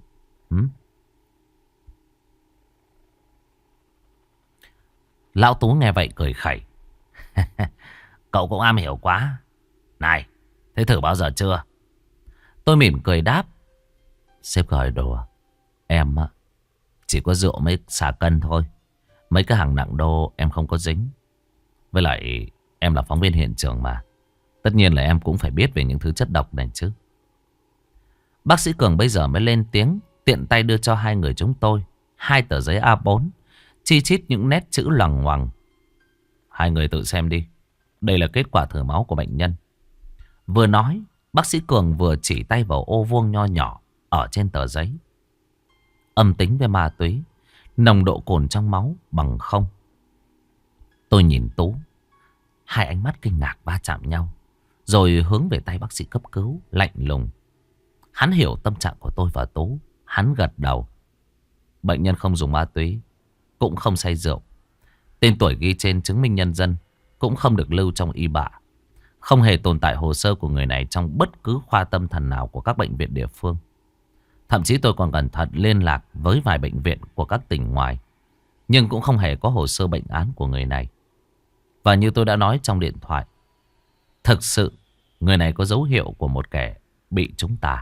Lão Tú nghe vậy cười khẩy. Cậu cũng am hiểu quá. Này, thế thử bao giờ chưa? Tôi mỉm cười đáp. Sếp cười đùa. Em chỉ có rượu mới xả cân thôi. Mấy cái hàng nặng đô em không có dính. Với lại em là phóng viên hiện trường mà. Tất nhiên là em cũng phải biết về những thứ chất độc này chứ. Bác sĩ Cường bây giờ mới lên tiếng, tiện tay đưa cho hai người chúng tôi 2 tờ giấy A4, chi chít những nét chữ lằng ngoằng. Hai người tự xem đi. Đây là kết quả thử máu của bệnh nhân. Vừa nói, bác sĩ Cường vừa chỉ tay vào ô vuông nho nhỏ ở trên tờ giấy. Âm tính với ma túy, nồng độ cồn trong máu bằng 0. Tôi nhìn Tú, hai ánh mắt kinh ngạc va chạm nhau, rồi hướng về tay bác sĩ cấp cứu lạnh lùng. Hắn hiểu tâm trạng của tôi và Tú. Hắn gật đầu. Bệnh nhân không dùng ma túy, cũng không say rượu. Tên tuổi ghi trên chứng minh nhân dân cũng không được lưu trong y bạ. Không hề tồn tại hồ sơ của người này trong bất cứ khoa tâm thần nào của các bệnh viện địa phương. Thậm chí tôi còn cẩn thận liên lạc với vài bệnh viện của các tỉnh ngoài, nhưng cũng không hề có hồ sơ bệnh án của người này. Và như tôi đã nói trong điện thoại, thực sự người này có dấu hiệu của một kẻ bị chúng ta.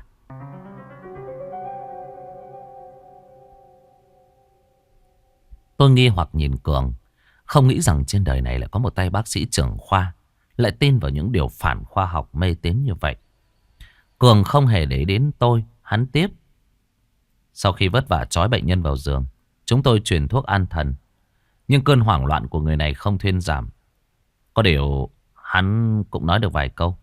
Tôi nghi hoặc nhìn Cường, không nghĩ rằng trên đời này lại có một tay bác sĩ trưởng khoa lại tin vào những điều phản khoa học mê tín như vậy. Cường không hề để đến tôi. Hắn tiếp. Sau khi vất vả trói bệnh nhân vào giường, chúng tôi truyền thuốc an thần, nhưng cơn hoảng loạn của người này không thuyên giảm. Có điều hắn cũng nói được vài câu.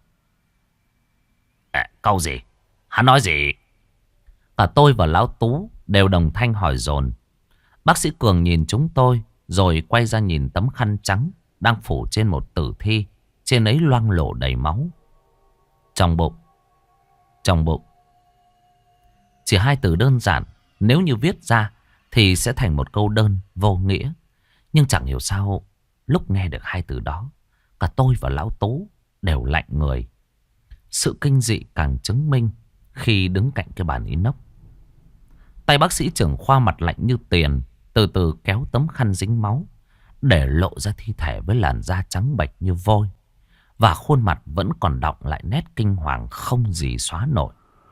Câu gì? Hắn nói gì? Cả tôi và Lão Tú đều đồng thanh hỏi dồn. Bác sĩ Cường nhìn chúng tôi, rồi quay ra nhìn tấm khăn trắng đang phủ trên một tử thi. Trên ấy loang lổ đầy máu. Trong bụng. Trong bụng. Chỉ 2 từ đơn giản, nếu như viết ra thì sẽ thành một câu đơn vô nghĩa. Nhưng chẳng hiểu sao lúc nghe được 2 từ đó, cả tôi và Lão Tú đều lạnh người. Sự kinh dị càng chứng minh khi đứng cạnh cái bàn inox. Tay bác sĩ trưởng khoa mặt lạnh như tiền, từ từ kéo tấm khăn dính máu, để lộ ra thi thể với làn da trắng bệch như vôi. Và khuôn mặt vẫn còn đọng lại nét kinh hoàng không gì xóa nổi.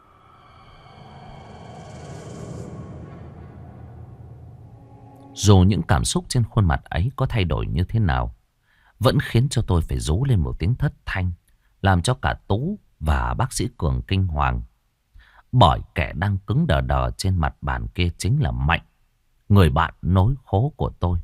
Dù những cảm xúc trên khuôn mặt ấy có thay đổi như thế nào, vẫn khiến cho tôi phải rú lên một tiếng thất thanh, làm cho cả Tú và bác sĩ Cường kinh hoàng. Bởi kẻ đang cứng đờ đờ trên mặt bàn kia chính là Mạnh, người bạn nối khố của tôi.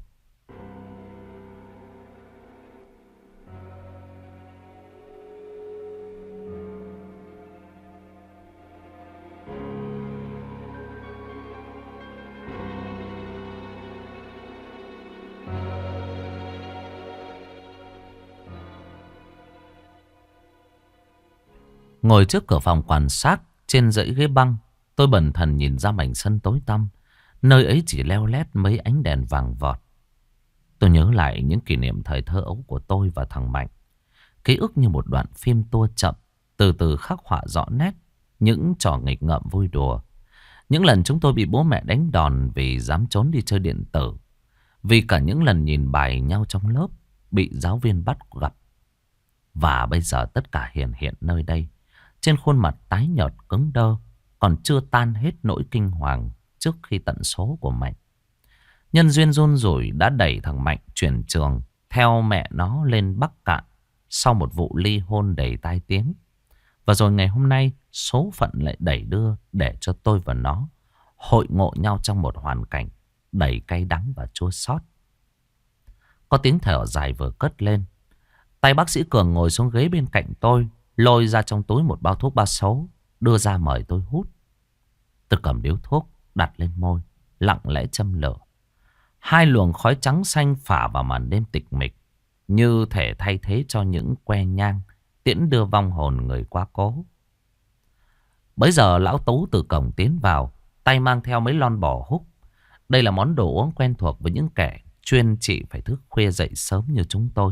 Ngồi trước cửa phòng quan sát trên dãy ghế băng, tôi bần thần nhìn ra mảnh sân tối tăm, Nơi ấy chỉ leo lét mấy ánh đèn vàng vọt. Tôi nhớ lại những kỷ niệm thời thơ ấu của tôi và thằng Mạnh. Ký ức như một đoạn phim tua chậm, từ từ khắc họa rõ nét những trò nghịch ngợm vui đùa. Những lần chúng tôi bị bố mẹ đánh đòn vì dám trốn đi chơi điện tử. Vì cả những lần nhìn bài nhau trong lớp, bị giáo viên bắt gặp. Và bây giờ tất cả hiện hiện nơi đây. Trên khuôn mặt tái nhợt cứng đơ, còn chưa tan hết nỗi kinh hoàng trước khi tận số của Mạnh. Nhân duyên run rủi đã đẩy thằng Mạnh chuyển trường theo mẹ nó lên Bắc Cạn sau một vụ ly hôn đầy tai tiếng. Và rồi ngày hôm nay số phận lại đẩy đưa để cho tôi và nó hội ngộ nhau trong một hoàn cảnh đầy cay đắng và chua xót. Có tiếng thở dài vừa cất lên. Tay bác sĩ Cường ngồi xuống ghế bên cạnh tôi, lôi ra trong túi một bao thuốc 36, đưa ra mời tôi hút. Tôi cầm điếu thuốc đặt lên môi, lặng lẽ châm lửa. Hai luồng khói trắng xanh phả vào màn đêm tịch mịch, như thể thay thế cho những que nhang tiễn đưa vong hồn người quá cố. Bấy giờ lão Tú từ cổng tiến vào, tay mang theo mấy lon bò húc. Đây là món đồ uống quen thuộc với những kẻ chuyên trị phải thức khuya dậy sớm như chúng tôi.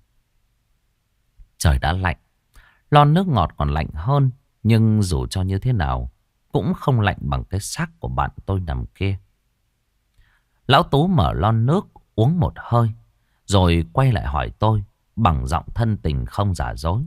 Trời đã lạnh, lon nước ngọt còn lạnh hơn, nhưng dù cho như thế nào cũng không lạnh bằng cái xác của bạn tôi nằm kia. Lão Tú mở lon nước uống một hơi, rồi quay lại hỏi tôi bằng giọng thân tình không giả dối.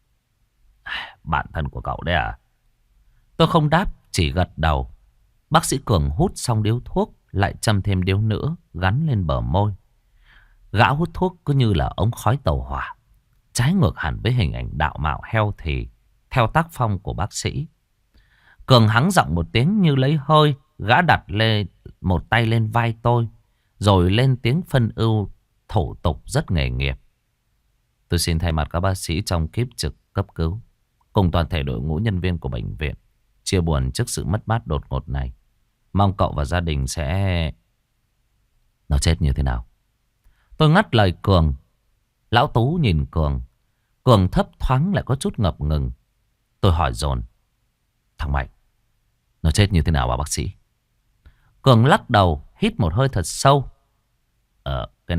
Bạn thân của cậu đấy à? Tôi không đáp, chỉ gật đầu. Bác sĩ Cường hút xong điếu thuốc, lại châm thêm điếu nữa, gắn lên bờ môi. Gã hút thuốc cứ như là ống khói tàu hỏa, trái ngược hẳn với hình ảnh đạo mạo heo thì theo tác phong của bác sĩ. Cường hắng giọng một tiếng như lấy hơi. Gã đặt lên một tay lên vai tôi, rồi lên tiếng phân ưu thủ tục rất nghề nghiệp. Tôi xin thay mặt các bác sĩ trong kíp trực cấp cứu cùng toàn thể đội ngũ nhân viên của bệnh viện chia buồn trước sự mất mát đột ngột này. Mong cậu và gia đình sẽ... Nó chết như thế nào? Tôi ngắt lời Cường. Lão Tú nhìn Cường. Cường thấp thoáng lại có chút ngập ngừng. Tôi hỏi dồn. Thằng Mạnh, nó chết như thế nào bà bác sĩ? Cường lắc đầu, hít một hơi thật sâu. Cái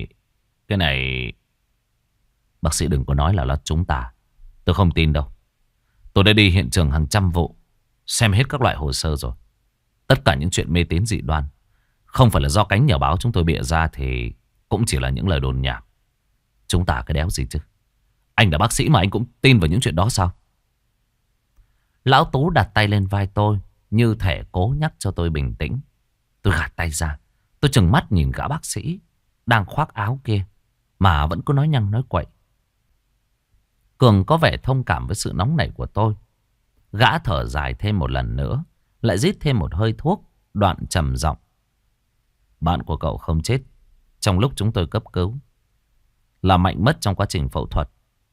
này... Bác sĩ đừng có nói là chúng ta. Tôi không tin đâu. Tôi đã đi hiện trường hàng trăm vụ, xem hết các loại hồ sơ rồi. Tất cả những chuyện mê tín dị đoan không phải là do cánh nhà báo chúng tôi bịa ra thì cũng chỉ là những lời đồn nhảm. Chúng ta cái đéo gì chứ? Anh là bác sĩ mà anh cũng tin vào những chuyện đó sao? Lão Tú đặt tay lên vai tôi, như thể cố nhắc cho tôi bình tĩnh. Tôi gạt tay ra. Tôi trừng mắt nhìn gã bác sĩ đang khoác áo kia mà vẫn cứ nói nhăng nói quậy. Cường có vẻ thông cảm với sự nóng nảy của tôi. Gã thở dài thêm một lần nữa, lại rít thêm một hơi thuốc, đoạn trầm giọng. Bạn của cậu không chết trong lúc chúng tôi cấp cứu, là Mạnh mất trong quá trình phẫu thuật.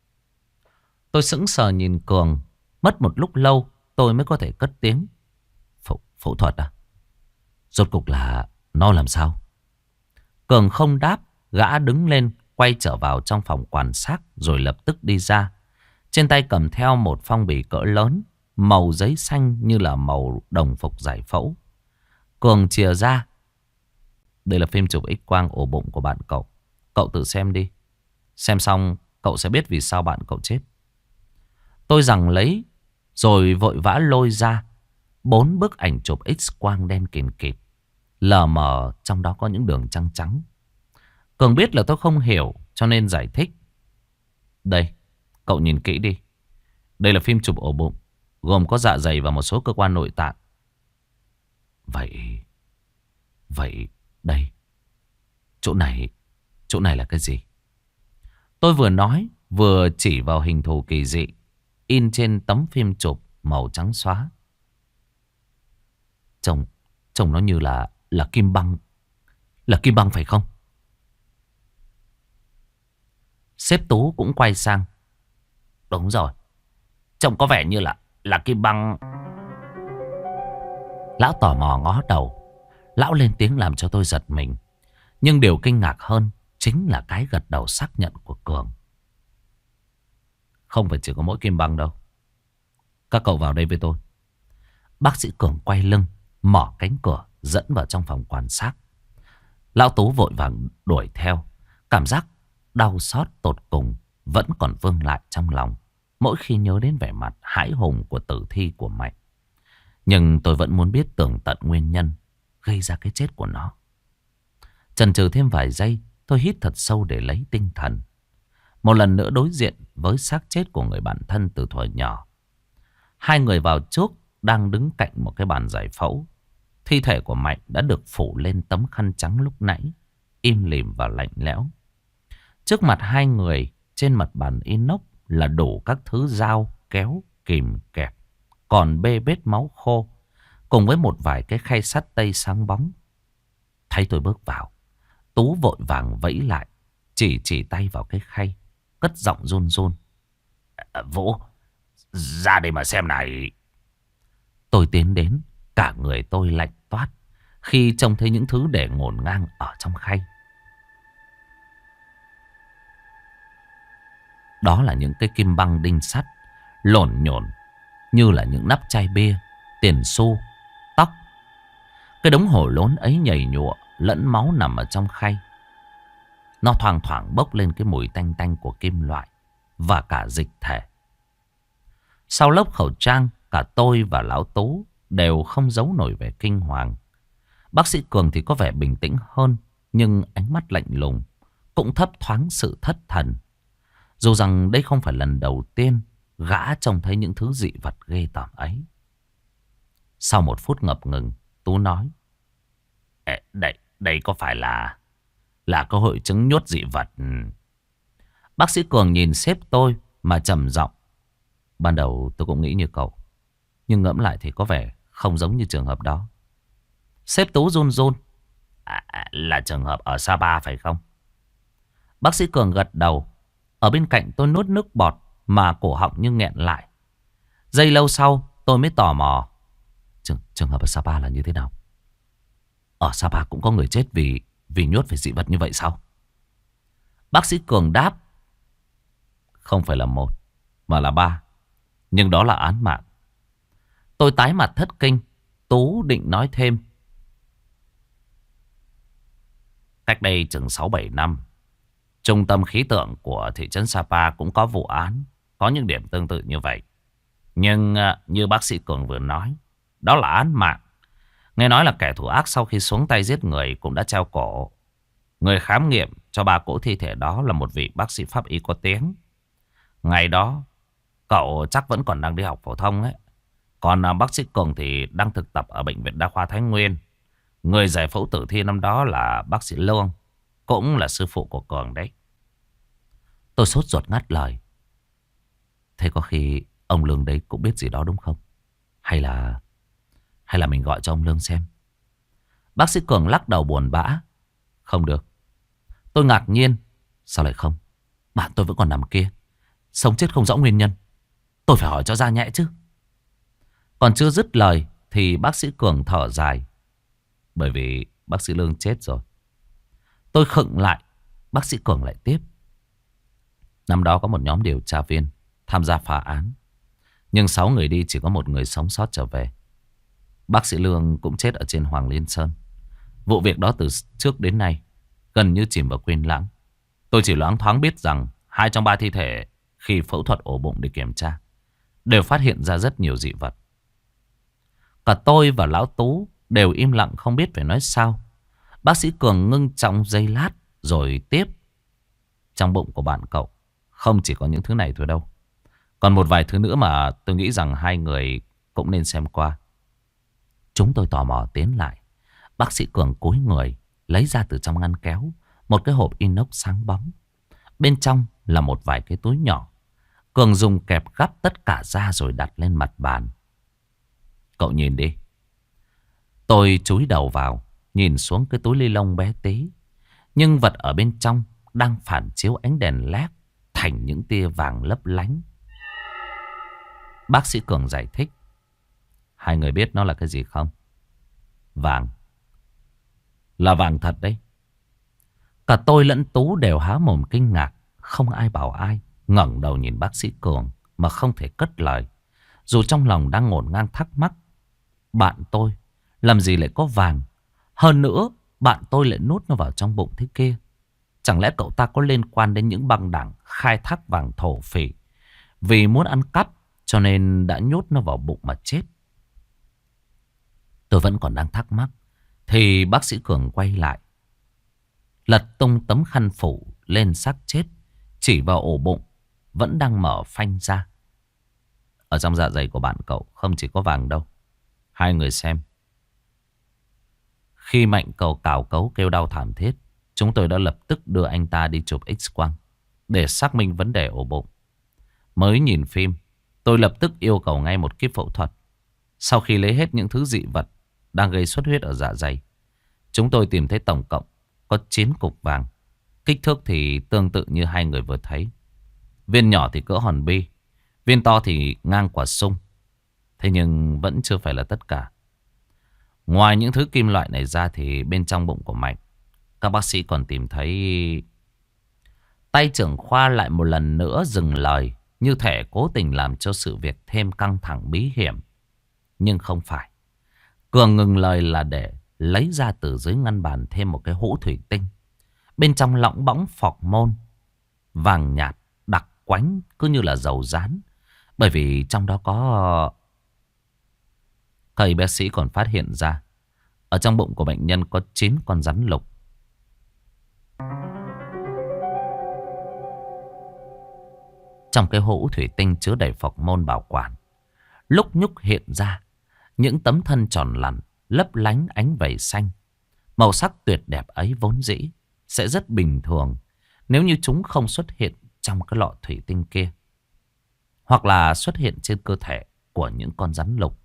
Tôi sững sờ nhìn Cường. Mất một lúc lâu tôi mới có thể cất tiếng. Phẫu thuật à? Rốt cục là nó làm sao? Cường không đáp. Gã đứng lên quay trở vào trong phòng quan sát, rồi lập tức đi ra. Trên tay cầm theo một phong bì cỡ lớn, màu giấy xanh như là màu đồng phục giải phẫu. Cường chìa ra. Đây là phim chụp X-quang ổ bụng của bạn cậu. Cậu tự xem đi. Xem xong cậu sẽ biết vì sao bạn cậu chết. Tôi giằng lấy, rồi vội vã lôi ra 4 bức ảnh chụp X-quang đen kìn kịt. Lờ mờ trong đó có những đường trắng trắng. Cường biết là tôi không hiểu, cho nên giải thích. Đây, cậu nhìn kỹ đi. Đây là phim chụp ổ bụng, gồm có dạ dày và một số cơ quan nội tạng. Vậy đây, chỗ này là cái gì? Tôi vừa nói vừa chỉ vào hình thù kỳ dị in trên tấm phim chụp màu trắng xóa. Trông nó như là kim băng. Là kim băng phải không? Sếp Tú cũng quay sang. Đúng rồi, trông có vẻ như là kim băng. Lão tò mò ngó đầu. Lão lên tiếng làm cho tôi giật mình. Nhưng điều kinh ngạc hơn chính là cái gật đầu xác nhận của Cường. Không phải chỉ có mỗi kim băng đâu. Các cậu vào đây với tôi. Bác sĩ Cường quay lưng, mở cánh cửa dẫn vào trong phòng quan sát. Lão Tú vội vàng đuổi theo. Cảm giác đau xót tột cùng vẫn còn vương lại trong lòng mỗi khi nhớ đến vẻ mặt hãi hùng của tử thi của Mạnh. Nhưng tôi vẫn muốn biết tường tận nguyên nhân gây ra cái chết của nó. Chần chừ thêm vài giây, tôi hít thật sâu để lấy tinh thần. Một lần nữa đối diện với xác chết của người bạn thân từ thuở nhỏ. Hai người vào trước đang đứng cạnh một cái bàn giải phẫu. Thi thể của Mạnh đã được phủ lên tấm khăn trắng lúc nãy, im lìm và lạnh lẽo. Trước mặt hai người, trên mặt bàn inox là đủ các thứ dao, kéo, kìm, kẹp, còn bê bết máu khô, cùng với một vài cái khay sắt tây sáng bóng. Thấy tôi bước vào, Tú vội vàng vẫy lại, chỉ tay vào cái khay, cất giọng run run. Vũ, ra đây mà xem này. Tôi tiến đến, cả người tôi lạnh toát khi trông thấy những thứ để ngổn ngang ở trong khay. Đó là những cái kim băng đinh sắt lổn nhổn như là những nắp chai bia, tiền xu, tóc. Cái đống hổ lốn ấy nhầy nhụa lẫn máu nằm ở trong khay. Nó thoang thoảng bốc lên cái mùi tanh tanh của kim loại và cả dịch thể. Sau lớp khẩu trang, cả tôi và lão Tú đều không giấu nổi vẻ kinh hoàng. Bác sĩ Cường thì có vẻ bình tĩnh hơn, nhưng ánh mắt lạnh lùng, cũng thấp thoáng sự thất thần. Dù rằng đây không phải lần đầu tiên gã trông thấy những thứ dị vật ghê tởm ấy. Sau một phút ngập ngừng, Tú nói: Đây có phải là có hội chứng nhốt dị vật? Bác sĩ Cường nhìn sếp tôi mà trầm giọng: Ban đầu tôi cũng nghĩ như cậu, nhưng ngẫm lại thì có vẻ không giống như trường hợp đó. Sếp Tú run run: Là trường hợp ở Sapa phải không? Bác sĩ Cường gật đầu. Ở bên cạnh tôi nuốt nước bọt mà cổ họng như nghẹn lại. Giây lâu sau tôi mới tò mò: Trường hợp ở Sapa là như thế nào? Ở Sapa cũng có người chết vì nhốt phải dị vật như vậy sao? Bác sĩ Cường đáp: Không phải là một mà là ba, nhưng đó là án mạng. Tôi tái mặt thất kinh. Tú định nói thêm. Cách đây chừng 6-7 năm, trung tâm khí tượng của thị trấn Sapa cũng có vụ án, có những điểm tương tự như vậy. Nhưng như bác sĩ Cường vừa nói, đó là án mạng. Nghe nói là kẻ thủ ác sau khi xuống tay giết người cũng đã treo cổ. Người khám nghiệm cho 3 cỗ thi thể đó là một vị bác sĩ pháp y có tiếng. Ngày đó cậu chắc vẫn còn đang đi học phổ thông ấy. Còn bác sĩ Cường thì đang thực tập ở Bệnh viện Đa khoa Thái Nguyên. Người giải phẫu tử thi năm đó là bác sĩ Lương, cũng là sư phụ của Cường đấy. Tôi sốt ruột ngắt lời. Thế có khi ông Lương đấy cũng biết gì đó đúng không? Hay là mình gọi cho ông Lương xem? Bác sĩ Cường lắc đầu buồn bã. Không được. Tôi ngạc nhiên. Sao lại không? Bạn tôi vẫn còn nằm kia, sống chết không rõ nguyên nhân. Tôi phải hỏi cho ra nhẽ chứ. Còn chưa dứt lời thì bác sĩ Cường thở dài. Bởi vì bác sĩ Lương chết rồi. Tôi khựng lại. Bác sĩ Cường lại tiếp. Năm đó có một nhóm điều tra viên tham gia phá án, nhưng 6 người đi chỉ có 1 người sống sót trở về. Bác sĩ Lương cũng chết ở trên Hoàng Liên Sơn. Vụ việc đó từ trước đến nay gần như chìm vào quên lãng. Tôi chỉ loáng thoáng biết rằng 2 trong 3 thi thể khi phẫu thuật ổ bụng để kiểm tra đều phát hiện ra rất nhiều dị vật. Cả tôi và lão Tú đều im lặng không biết phải nói sao. Bác sĩ Cường ngưng trong giây lát rồi tiếp. Trong bụng của bạn cậu không chỉ có những thứ này thôi đâu. Còn một vài thứ nữa mà tôi nghĩ rằng 2 người cũng nên xem qua. Chúng tôi tò mò tiến lại. Bác sĩ Cường cúi người lấy ra từ trong ngăn kéo một cái hộp inox sáng bóng. Bên trong là một vài cái túi nhỏ. Cường dùng kẹp gắp tất cả ra rồi đặt lên mặt bàn. Cậu nhìn đi. Tôi chúi đầu vào, nhìn xuống cái túi ni lông bé tí. Nhưng vật ở bên trong đang phản chiếu ánh đèn led thành những tia vàng lấp lánh. Bác sĩ Cường giải thích. 2 người biết nó là cái gì không? Vàng. Là vàng thật đấy. Cả tôi lẫn Tú đều há mồm kinh ngạc. Không ai bảo ai. Ngẩng đầu nhìn bác sĩ Cường mà không thể cất lời. Dù trong lòng đang ngổn ngang thắc mắc. Bạn tôi làm gì lại có vàng Hơn nữa, bạn tôi lại nuốt nó vào trong bụng thế kia. Chẳng lẽ cậu ta có liên quan đến những băng đảng khai thác vàng thổ phỉ, vì muốn ăn cắp cho nên đã nhốt nó vào bụng mà chết? Tôi vẫn còn đang thắc mắc thì bác sĩ Cường quay lại, lật tung tấm khăn phủ lên xác chết, chỉ vào ổ bụng vẫn đang mở phanh ra. Ở trong dạ dày của bạn cậu không chỉ có vàng đâu. Hai người xem. Khi Mạnh cậu cào cấu kêu đau thảm thiết, chúng tôi đã lập tức đưa anh ta đi chụp X-quang để xác minh vấn đề ổ bụng. Mới nhìn phim, tôi lập tức yêu cầu ngay một kíp phẫu thuật. Sau khi lấy hết những thứ dị vật đang gây xuất huyết ở dạ dày, chúng tôi tìm thấy tổng cộng có 9 cục vàng. Kích thước thì tương tự như hai người vừa thấy. Viên nhỏ thì cỡ hòn bi, viên to thì ngang quả sung. Thế nhưng vẫn chưa phải là tất cả. Ngoài những thứ kim loại này ra thì bên trong bụng của Mạnh, các bác sĩ còn tìm thấy... Tay trưởng khoa lại một lần nữa dừng lời, như thể cố tình làm cho sự việc thêm căng thẳng bí hiểm. Nhưng không phải. Cường ngừng lời là để lấy ra từ dưới ngăn bàn thêm một cái hũ thủy tinh. Bên trong lỏng bõng phọc môn vàng nhạt đặc quánh cứ như là dầu rán. Bởi vì trong đó có... Thầy bác sĩ còn phát hiện ra ở trong bụng của bệnh nhân có 9 con rắn lục. Trong cái hũ thủy tinh chứa đầy phọc môn bảo quản, lúc nhúc hiện ra những tấm thân tròn lằn lấp lánh ánh vảy xanh. Màu sắc tuyệt đẹp ấy vốn dĩ sẽ rất bình thường nếu như chúng không xuất hiện trong cái lọ thủy tinh kia, hoặc là xuất hiện trên cơ thể của những con rắn lục.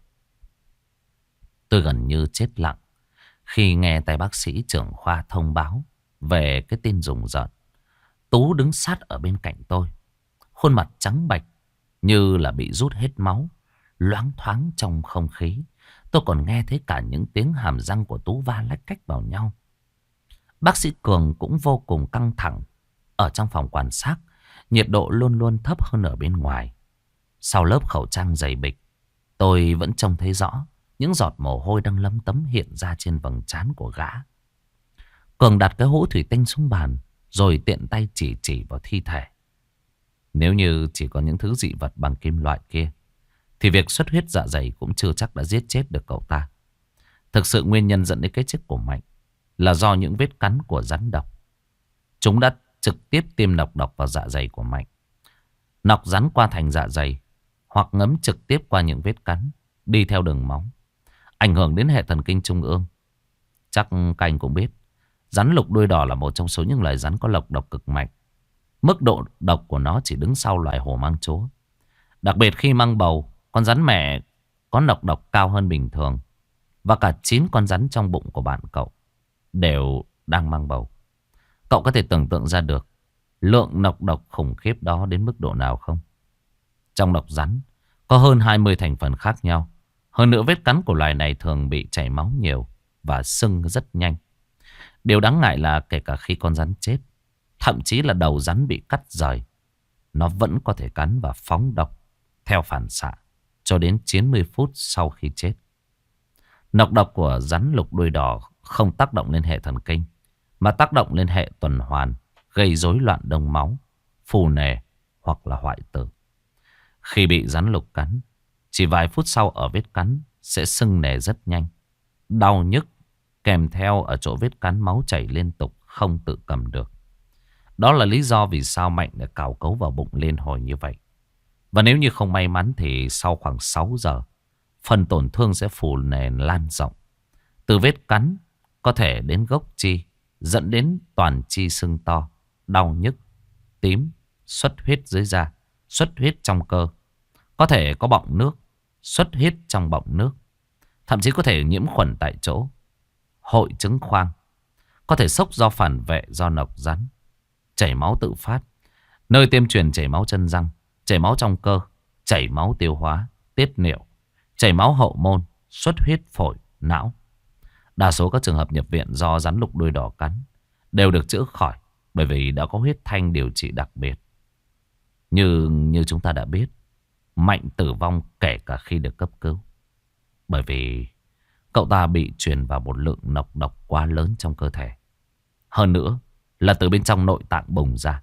Tôi gần như chết lặng khi nghe tay bác sĩ trưởng khoa thông báo về cái tin rùng rợn. Tú đứng sát ở bên cạnh tôi, khuôn mặt trắng bệch như là bị rút hết máu, loáng thoáng trong không khí. Tôi còn nghe thấy cả những tiếng hàm răng của Tú va lách cách vào nhau. Bác sĩ Cường cũng vô cùng căng thẳng. Ở trong phòng quan sát, nhiệt độ luôn luôn thấp hơn ở bên ngoài. Sau lớp khẩu trang dày bịch, tôi vẫn trông thấy rõ những giọt mồ hôi đang lấm tấm hiện ra trên vầng trán của gã. Cường đặt cái hũ thủy tinh xuống bàn, rồi tiện tay chỉ vào thi thể. Nếu như chỉ có những thứ dị vật bằng kim loại kia, thì việc xuất huyết dạ dày cũng chưa chắc đã giết chết được cậu ta. Thực sự nguyên nhân dẫn đến cái chết của Mạnh là do những vết cắn của rắn độc. Chúng đã trực tiếp tiêm nọc độc vào dạ dày của Mạnh. Nọc rắn qua thành dạ dày, hoặc ngấm trực tiếp qua những vết cắn, đi theo đường máu, ảnh hưởng đến hệ thần kinh trung ương. Chắc các anh cũng biết, rắn lục đuôi đỏ là một trong số những loài rắn có độc độc cực mạnh. Mức độ độc của nó chỉ đứng sau loài hổ mang chúa. Đặc biệt khi mang bầu, con rắn mẹ có nọc độc cao hơn bình thường. Và cả 9 con rắn trong bụng của bạn cậu đều đang mang bầu. Cậu có thể tưởng tượng ra được lượng nọc độc khủng khiếp đó đến mức độ nào không? Trong độc rắn có hơn 20 thành phần khác nhau. Hơn nữa vết cắn của loài này thường bị chảy máu nhiều và sưng rất nhanh. Điều đáng ngại là kể cả khi con rắn chết, thậm chí là đầu rắn bị cắt rời, nó vẫn có thể cắn và phóng độc theo phản xạ cho đến 90 phút sau khi chết. Nọc độc của rắn lục đuôi đỏ không tác động lên hệ thần kinh, mà tác động lên hệ tuần hoàn, gây rối loạn đông máu, phù nề hoặc là hoại tử. Khi bị rắn lục cắn, chỉ vài phút sau ở vết cắn sẽ sưng nề rất nhanh, đau nhức, kèm theo ở chỗ vết cắn máu chảy liên tục không tự cầm được. Đó là lý do vì sao Mạnh đã cào cấu vào bụng liên hồi như vậy. Và nếu như không may mắn thì sau khoảng 6 giờ, phần tổn thương sẽ phù nề lan rộng. Từ vết cắn có thể đến gốc chi, dẫn đến toàn chi sưng to, đau nhức, tím, xuất huyết dưới da, xuất huyết trong cơ. Có thể có bọng nước, xuất huyết trong bọng nước. Thậm chí có thể nhiễm khuẩn tại chỗ, hội chứng khoang. Có thể sốc do phản vệ do nọc rắn, chảy máu tự phát, nơi tiêm truyền chảy máu chân răng, chảy máu trong cơ, chảy máu tiêu hóa, tiết niệu, chảy máu hậu môn, xuất huyết phổi, não. Đa số các trường hợp nhập viện do rắn lục đuôi đỏ cắn đều được chữa khỏi bởi vì đã có huyết thanh điều trị đặc biệt. Như chúng ta đã biết, Mạnh tử vong kể cả khi được cấp cứu. Bởi vì Cậu ta bị truyền vào một lượng nọc độc quá lớn trong cơ thể. Hơn nữa là từ bên trong nội tạng bùng ra.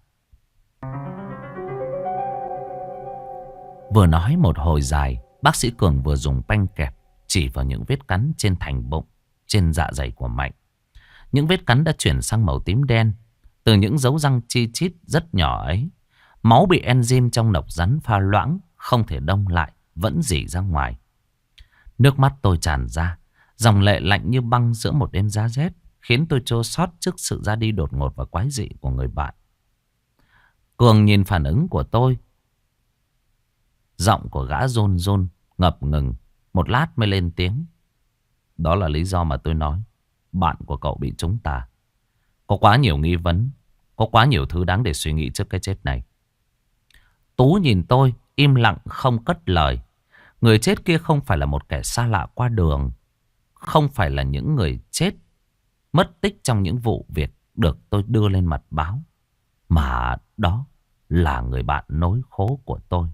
Vừa nói một hồi dài, bác sĩ Cường vừa dùng panh kẹp chỉ vào những vết cắn trên thành bụng, trên dạ dày của Mạnh. Những vết cắn đã chuyển sang màu tím đen. Từ những dấu răng chi chít rất nhỏ ấy, máu bị enzyme trong nọc rắn pha loãng, không thể đông lại, vẫn rỉ ra ngoài. Nước mắt tôi tràn ra, dòng lệ lạnh như băng giữa một đêm giá rét, khiến tôi chua xót trước sự ra đi đột ngột và quái dị của người bạn. Cường nhìn phản ứng của tôi, giọng của gã run run, ngập ngừng, một lát mới lên tiếng. Đó là lý do mà tôi nói bạn của cậu bị trúng tà. Có quá nhiều nghi vấn, có quá nhiều thứ đáng để suy nghĩ trước cái chết này. Tú nhìn tôi, im lặng không cất lời. Người chết kia không phải là một kẻ xa lạ qua đường, không phải là những người chết mất tích trong những vụ việc được tôi đưa lên mặt báo, mà đó là người bạn nối khố của tôi.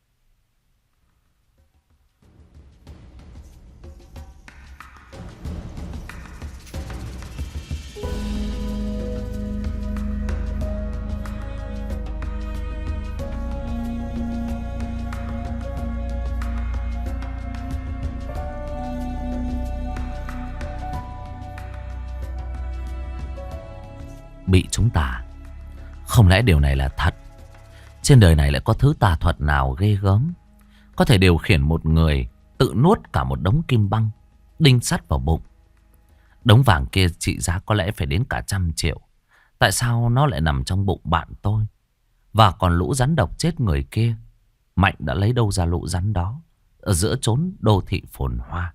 Bị chúng tà, không lẽ điều này là thật? Trên đời này lại có thứ tà thuật nào ghê gớm, có thể điều khiển một người tự nuốt cả một đống kim băng, đinh sắt vào bụng. Đống vàng kia trị giá có lẽ phải đến cả 100 triệu. Tại sao nó lại nằm trong bụng bạn tôi? Và còn lũ rắn độc chết người kia, Mạnh đã lấy đâu ra lũ rắn đó ở giữa chốn đô thị phồn hoa?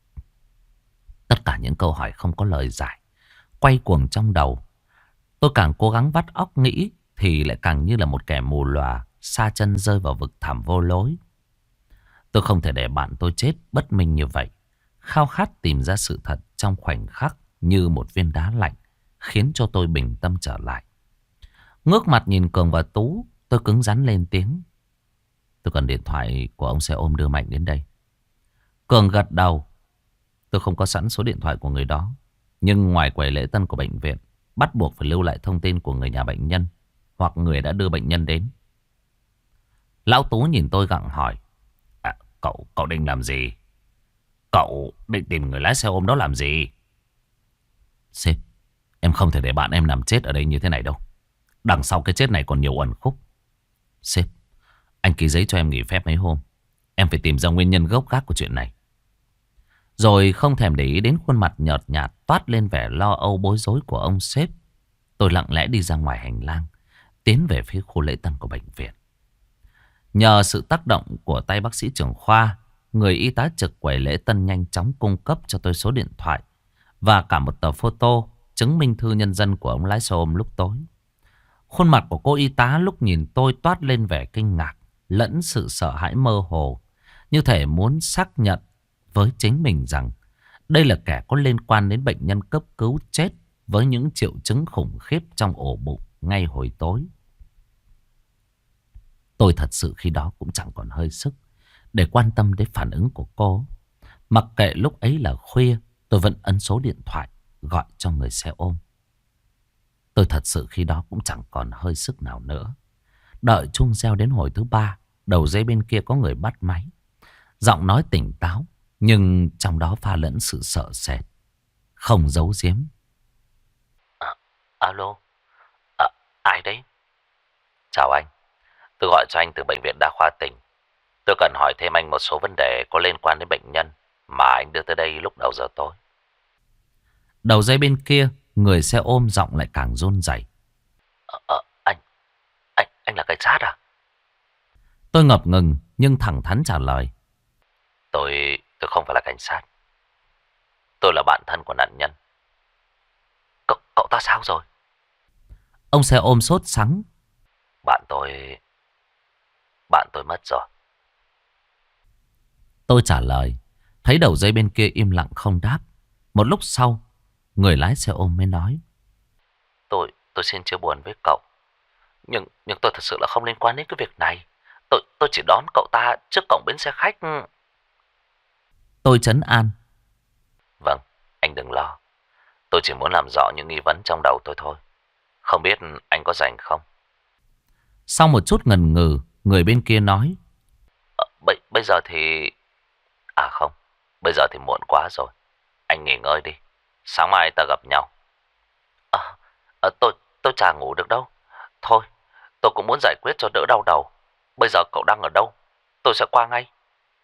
Tất cả những câu hỏi không có lời giải quay cuồng trong đầu. Tôi càng cố gắng vắt óc nghĩ thì lại càng như là một kẻ mù lòa sa chân rơi vào vực thẳm vô lối. Tôi không thể để bạn tôi chết bất minh như vậy. Khao khát tìm ra sự thật trong khoảnh khắc như một viên đá lạnh khiến cho tôi bình tâm trở lại. Ngước mặt nhìn Cường và Tú, tôi cứng rắn lên tiếng. Tôi cần điện thoại của ông xe ôm đưa Mạnh đến đây. Cường gật đầu. Tôi không có sẵn số điện thoại của người đó, nhưng ngoài quầy lễ tân của bệnh viện, bắt buộc phải lưu lại thông tin của người nhà bệnh nhân hoặc người đã đưa bệnh nhân đến. Lão Tú nhìn tôi gặng hỏi. Cậu định làm gì? Cậu định tìm người lái xe ôm đó làm gì? Sếp, em không thể để bạn em nằm chết ở đây như thế này đâu. Đằng sau cái chết này còn nhiều uẩn khúc. Sếp, anh ký giấy cho em nghỉ phép mấy hôm. Em phải tìm ra nguyên nhân gốc gác của chuyện này. Rồi không thèm để ý đến khuôn mặt nhợt nhạt toát lên vẻ lo âu bối rối của ông sếp, tôi lặng lẽ đi ra ngoài hành lang, tiến về phía khu lễ tân của bệnh viện. Nhờ sự tác động của tay bác sĩ trưởng khoa, người y tá trực quầy lễ tân nhanh chóng cung cấp cho tôi số điện thoại và cả một tờ photo chứng minh thư nhân dân của ông lái xe ôm lúc tối. Khuôn mặt của cô y tá lúc nhìn tôi toát lên vẻ kinh ngạc lẫn sự sợ hãi mơ hồ, như thể muốn xác nhận với chính mình rằng đây là kẻ có liên quan đến bệnh nhân cấp cứu chết với những triệu chứng khủng khiếp trong ổ bụng ngay hồi tối. Tôi thật sự khi đó cũng chẳng còn hơi sức để quan tâm đến phản ứng của cô. Mặc kệ lúc ấy là khuya, tôi vẫn ấn số điện thoại gọi cho người xe ôm. Tôi thật sự khi đó cũng chẳng còn hơi sức nào nữa. Đợi chuông reo đến hồi thứ 3, đầu dây bên kia có người bắt máy. Giọng nói tỉnh táo, nhưng trong đó pha lẫn sự sợ sệt, không giấu giếm. Alo, ai đấy? Chào anh, tôi gọi cho anh từ bệnh viện đa khoa tỉnh. Tôi cần hỏi thêm anh một số vấn đề có liên quan đến bệnh nhân mà anh đưa tới đây lúc đầu giờ tối. Đầu dây bên kia, người xe ôm giọng lại càng run rẩy. Anh là cảnh sát à? Tôi ngập ngừng nhưng thẳng thắn trả lời. Tôi không phải là cảnh sát. Tôi là bạn thân của nạn nhân. Cậu ta sao rồi? Ông xe ôm sốt sắng. Bạn tôi mất rồi. Tôi trả lời. Thấy đầu dây bên kia im lặng không đáp. Một lúc sau, người lái xe ôm mới nói. Tôi xin chia buồn với cậu. Nhưng tôi thật sự là không liên quan đến cái việc này. Tôi chỉ đón cậu ta trước cổng bến xe khách. Tôi trấn an. Vâng, anh đừng lo. Tôi chỉ muốn làm rõ những nghi vấn trong đầu tôi thôi. Không biết anh có rảnh không? Sau một chút ngần ngừ, người bên kia nói. Bây giờ thì... À không, bây giờ thì muộn quá rồi. Anh nghỉ ngơi đi. Sáng mai ta gặp nhau. À, tôi chả ngủ được đâu. Thôi, tôi cũng muốn giải quyết cho đỡ đau đầu. Bây giờ cậu đang ở đâu? Tôi sẽ qua ngay.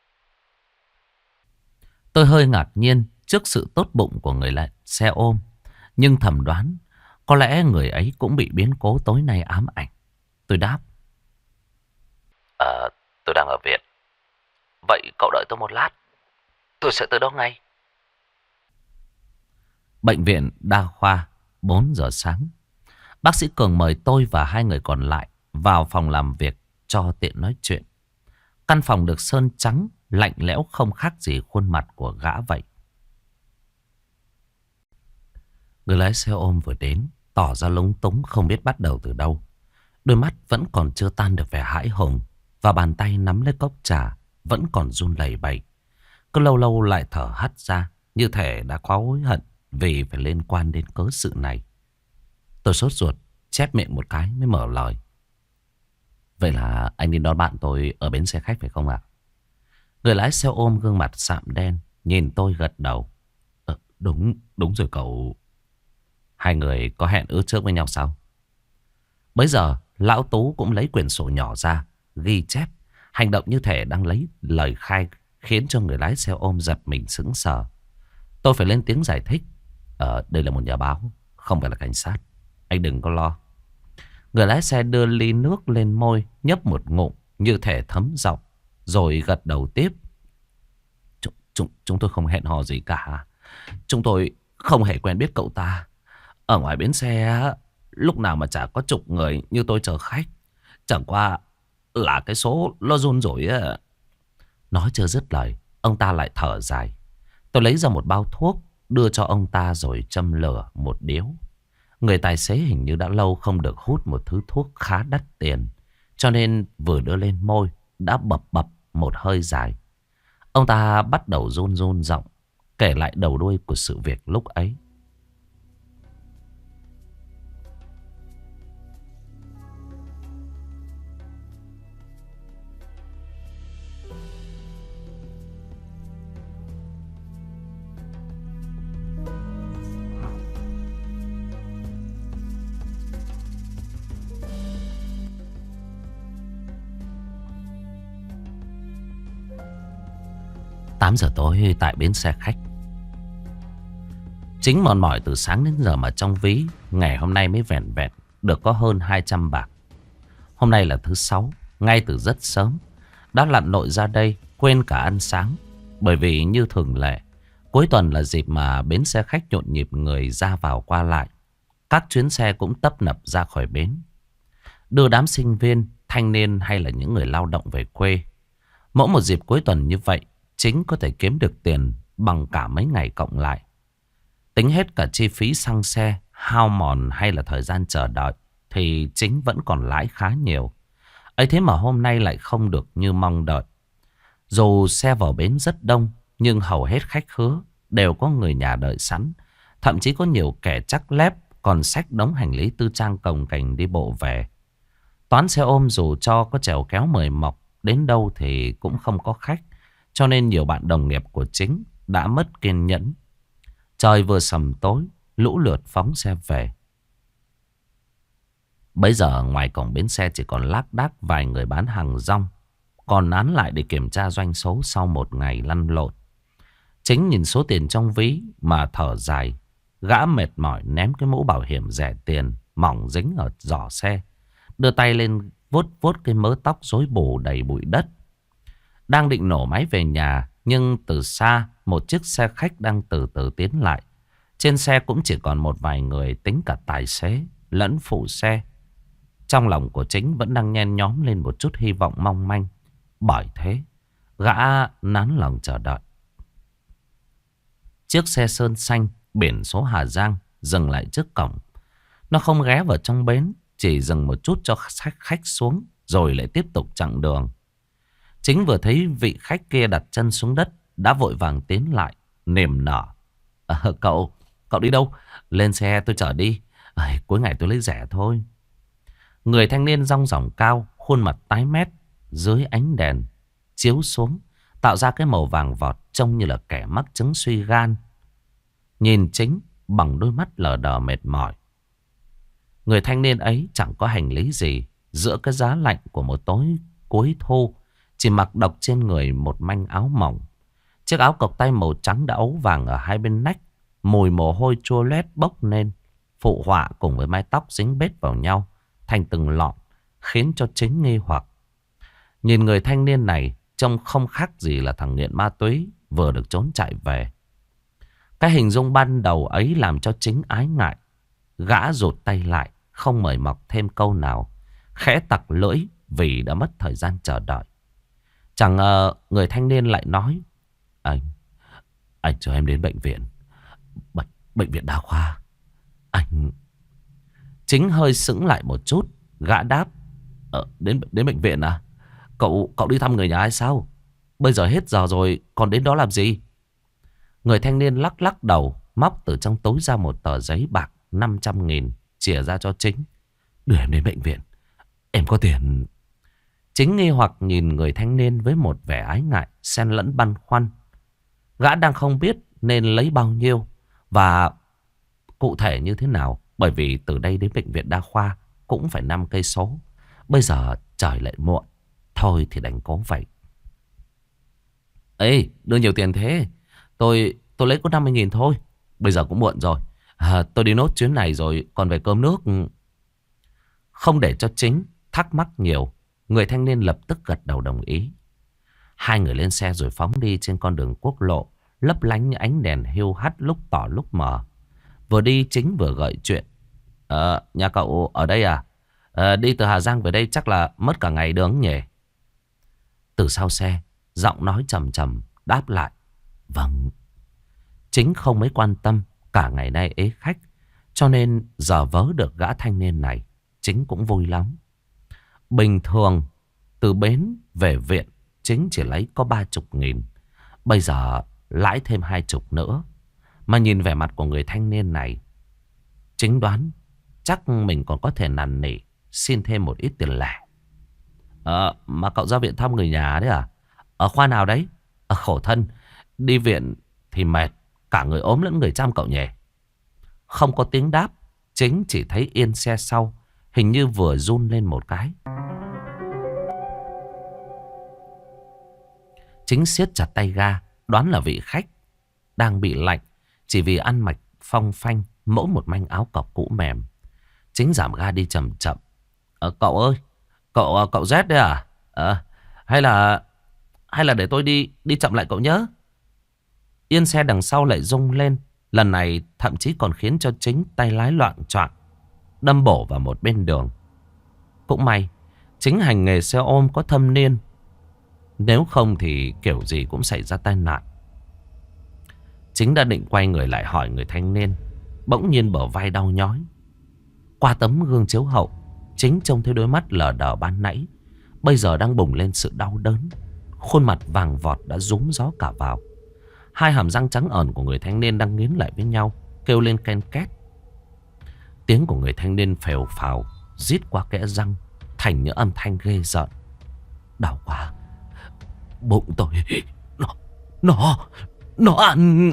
Tôi hơi ngạc nhiên trước sự tốt bụng của người lại xe ôm. Nhưng thầm đoán, có lẽ người ấy cũng bị biến cố tối nay ám ảnh. Tôi đáp. Tôi đang ở viện. Vậy cậu đợi tôi một lát. Tôi sẽ tới đó ngay. Bệnh viện đa khoa, 4 giờ sáng. Bác sĩ Cường mời tôi và hai người còn lại vào phòng làm việc cho tiện nói chuyện. Căn phòng được sơn trắng, lạnh lẽo không khác gì khuôn mặt của gã vậy. Người lái xe ôm vừa đến, tỏ ra lúng túng không biết bắt đầu từ đâu. Đôi mắt vẫn còn chưa tan được vẻ hãi hùng, và bàn tay nắm lấy cốc trà vẫn còn run lẩy bẩy. Cứ lâu lâu lại thở hắt ra, như thể đã quá hối hận vì phải liên quan đến cớ sự này. Tôi sốt ruột, chép miệng một cái mới mở lời. Vậy là anh đi đón bạn tôi ở bến xe khách phải không ạ? Người lái xe ôm gương mặt sạm đen, nhìn tôi gật đầu. Đúng rồi cậu. Hai người có hẹn ước trước với nhau sao? Bấy giờ, lão Tú cũng lấy quyển sổ nhỏ ra, ghi chép. Hành động như thể đang lấy lời khai, khiến cho người lái xe ôm giật mình sững sờ. Tôi phải lên tiếng giải thích. Đây là một nhà báo, không phải là cảnh sát. Anh đừng có lo. Người lái xe đưa ly nước lên môi, nhấp một ngụm như thể thấm giọng, rồi gật đầu tiếp. Chúng tôi không hẹn hò gì cả. Chúng tôi không hề quen biết cậu ta. Ở ngoài bến xe lúc nào mà chả có chục người như tôi chờ khách. Chẳng qua là cái số lo run rủi á. Nói chưa dứt lời, ông ta lại thở dài. Tôi lấy ra một bao thuốc, đưa cho ông ta rồi châm lửa một điếu. Người tài xế hình như đã lâu không được hút một thứ thuốc khá đắt tiền, cho nên vừa đưa lên môi đã bập bập một hơi dài. Ông ta bắt đầu run run giọng, kể lại đầu đuôi của sự việc lúc ấy. Tám giờ tối tại bến xe khách. Chính mòn mỏi từ sáng đến giờ mà trong ví ngày hôm nay mới vẹn vẹn được có hơn 200 bạc. Hôm nay là thứ Sáu, ngay từ rất sớm đã lặn lội ra đây, quên cả ăn sáng. Bởi vì như thường lệ, cuối tuần là dịp mà bến xe khách nhộn nhịp người ra vào qua lại. Các chuyến xe cũng tấp nập ra khỏi bến, đưa đám sinh viên, thanh niên hay là những người lao động về quê. Mỗi một dịp cuối tuần như vậy, Chính có thể kiếm được tiền bằng cả mấy ngày cộng lại. Tính hết cả chi phí xăng xe, hao mòn hay là thời gian chờ đợi, thì Chính vẫn còn lãi khá nhiều. Ấy thế mà hôm nay lại không được như mong đợi. Dù xe vào bến rất đông, nhưng hầu hết khách khứa đều có người nhà đợi sẵn. Thậm chí có nhiều kẻ chắc lép còn xách đống hành lý tư trang cồng kềnh đi bộ về. Toán xe ôm dù cho có chèo kéo mời mọc đến đâu thì cũng không có khách. Cho nên nhiều bạn đồng nghiệp của Chính đã mất kiên nhẫn. Trời vừa sầm tối, lũ lượt phóng xe về. Bây giờ ngoài cổng bến xe chỉ còn lác đác vài người bán hàng rong, còn nán lại để kiểm tra doanh số sau một ngày lăn lộn. Chính nhìn số tiền trong ví mà thở dài. Gã mệt mỏi ném cái mũ bảo hiểm rẻ tiền mỏng dính ở giỏ xe, đưa tay lên vuốt vuốt cái mớ tóc rối bù đầy bụi đất. Đang định nổ máy về nhà, nhưng từ xa một chiếc xe khách đang từ từ tiến lại. Trên xe cũng chỉ còn một vài người, tính cả tài xế lẫn phụ xe. Trong lòng của Chính vẫn đang nhen nhóm lên một chút hy vọng mong manh. Bởi thế gã nán lòng chờ đợi. Chiếc xe sơn xanh biển số Hà Giang dừng lại trước cổng. Nó không ghé vào trong bến, chỉ dừng một chút cho khách xuống, rồi lại tiếp tục chặng đường. Chính vừa thấy vị khách kia đặt chân xuống đất, đã vội vàng tiến lại, niềm nở. Cậu đi đâu? Lên xe tôi chở đi. Cuối ngày tôi lấy rẻ thôi. Người thanh niên dong dỏng cao, khuôn mặt tái mét dưới ánh đèn chiếu xuống, tạo ra cái màu vàng vọt trông như là kẻ mắc chứng suy gan. Nhìn Chính bằng đôi mắt lờ đờ mệt mỏi. Người thanh niên ấy chẳng có hành lý gì, giữa cái giá lạnh của một tối cuối thu, chỉ mặc độc trên người một manh áo mỏng. Chiếc áo cộc tay màu trắng đã ấu vàng ở hai bên nách, mùi mồ hôi chua loét bốc lên, phụ họa cùng với mái tóc dính bết vào nhau thành từng lọn, khiến cho Chính nghi hoặc. Nhìn người thanh niên này trông không khác gì là thằng nghiện ma túy vừa được trốn chạy về. Cái hình dung ban đầu ấy làm cho Chính ái ngại. Gã rụt tay lại, không mời mọc thêm câu nào, khẽ tặc lưỡi vì đã mất thời gian chờ đợi. Chẳng ngờ người thanh niên lại nói: Anh cho em đến bệnh viện. Bệnh viện đa khoa. Anh... Chính hơi sững lại một chút. Gã đáp: Đến bệnh viện à? Cậu đi thăm người nhà hay sao? Bây giờ hết giờ rồi, còn đến đó làm gì? Người thanh niên lắc lắc đầu, móc từ trong túi ra một tờ giấy bạc 500.000, chìa ra cho Chính. Đưa em đến bệnh viện, em có tiền. Chính nghi hoặc nhìn người thanh niên với một vẻ ái ngại xen lẫn băn khoăn. Gã đang không biết nên lấy bao nhiêu và cụ thể như thế nào, bởi vì từ đây đến bệnh viện đa khoa cũng phải 5 cây số. Bây giờ trời lại muộn, thôi thì đành cố vậy. Ê, đưa nhiều tiền thế? Tôi lấy có 50.000 thôi. Bây giờ cũng muộn rồi. Tôi đi nốt chuyến này rồi còn về cơm nước. Không để cho Chính thắc mắc nhiều, người thanh niên lập tức gật đầu đồng ý. Hai người lên xe rồi phóng đi trên con đường quốc lộ, lấp lánh như ánh đèn hiu hắt lúc tỏ lúc mờ. Vừa đi Chính vừa gợi chuyện. Nhà cậu ở đây à? Đi từ Hà Giang về đây chắc là mất cả ngày đường nhỉ? Từ sau xe, giọng nói trầm trầm đáp lại: Vâng. Chính không mấy quan tâm, cả ngày nay ế khách, cho nên giờ vớ được gã thanh niên này, Chính cũng vui lắm. Bình thường từ bến về viện Chính chỉ lấy có 30.000, bây giờ lãi thêm 20 nữa. Mà nhìn vẻ mặt của người thanh niên này, Chính đoán chắc mình còn có thể năn nỉ xin thêm một ít tiền lẻ. Mà cậu ra viện thăm người nhà đấy à? Ở khoa nào đấy? Khổ thân, đi viện thì mệt, cả người ốm lẫn người chăm cậu nhỉ? Không có tiếng đáp, Chính chỉ thấy yên xe sau hình như vừa run lên một cái. Chính siết chặt tay ga, đoán là vị khách đang bị lạnh, chỉ vì ăn mặc phong phanh, mỗi một manh áo cộc cũ mềm. Chính giảm ga đi chậm chậm. Cậu ơi, cậu rét đấy à? Hay là để tôi đi chậm lại cậu nhớ. Yên xe đằng sau lại rung lên, lần này thậm chí còn khiến cho Chính tay lái loạng choạng, đâm bổ vào một bên đường. Cũng may Chính hành nghề xe ôm có thâm niên, nếu không thì kiểu gì cũng xảy ra tai nạn. Chính đã định quay người lại hỏi người thanh niên, bỗng nhiên bờ vai đau nhói. Qua tấm gương chiếu hậu, Chính trông thấy đôi mắt lờ đờ ban nãy bây giờ đang bùng lên sự đau đớn. Khuôn mặt vàng vọt đã rúm gió cả vào. Hai hàm răng trắng ẩn của người thanh niên đang nghiến lại với nhau, kêu lên ken két. Tiếng của người thanh niên phèo phào rít qua kẽ răng thành những âm thanh ghê rợn. Đau quá, bụng tôi nó ăn.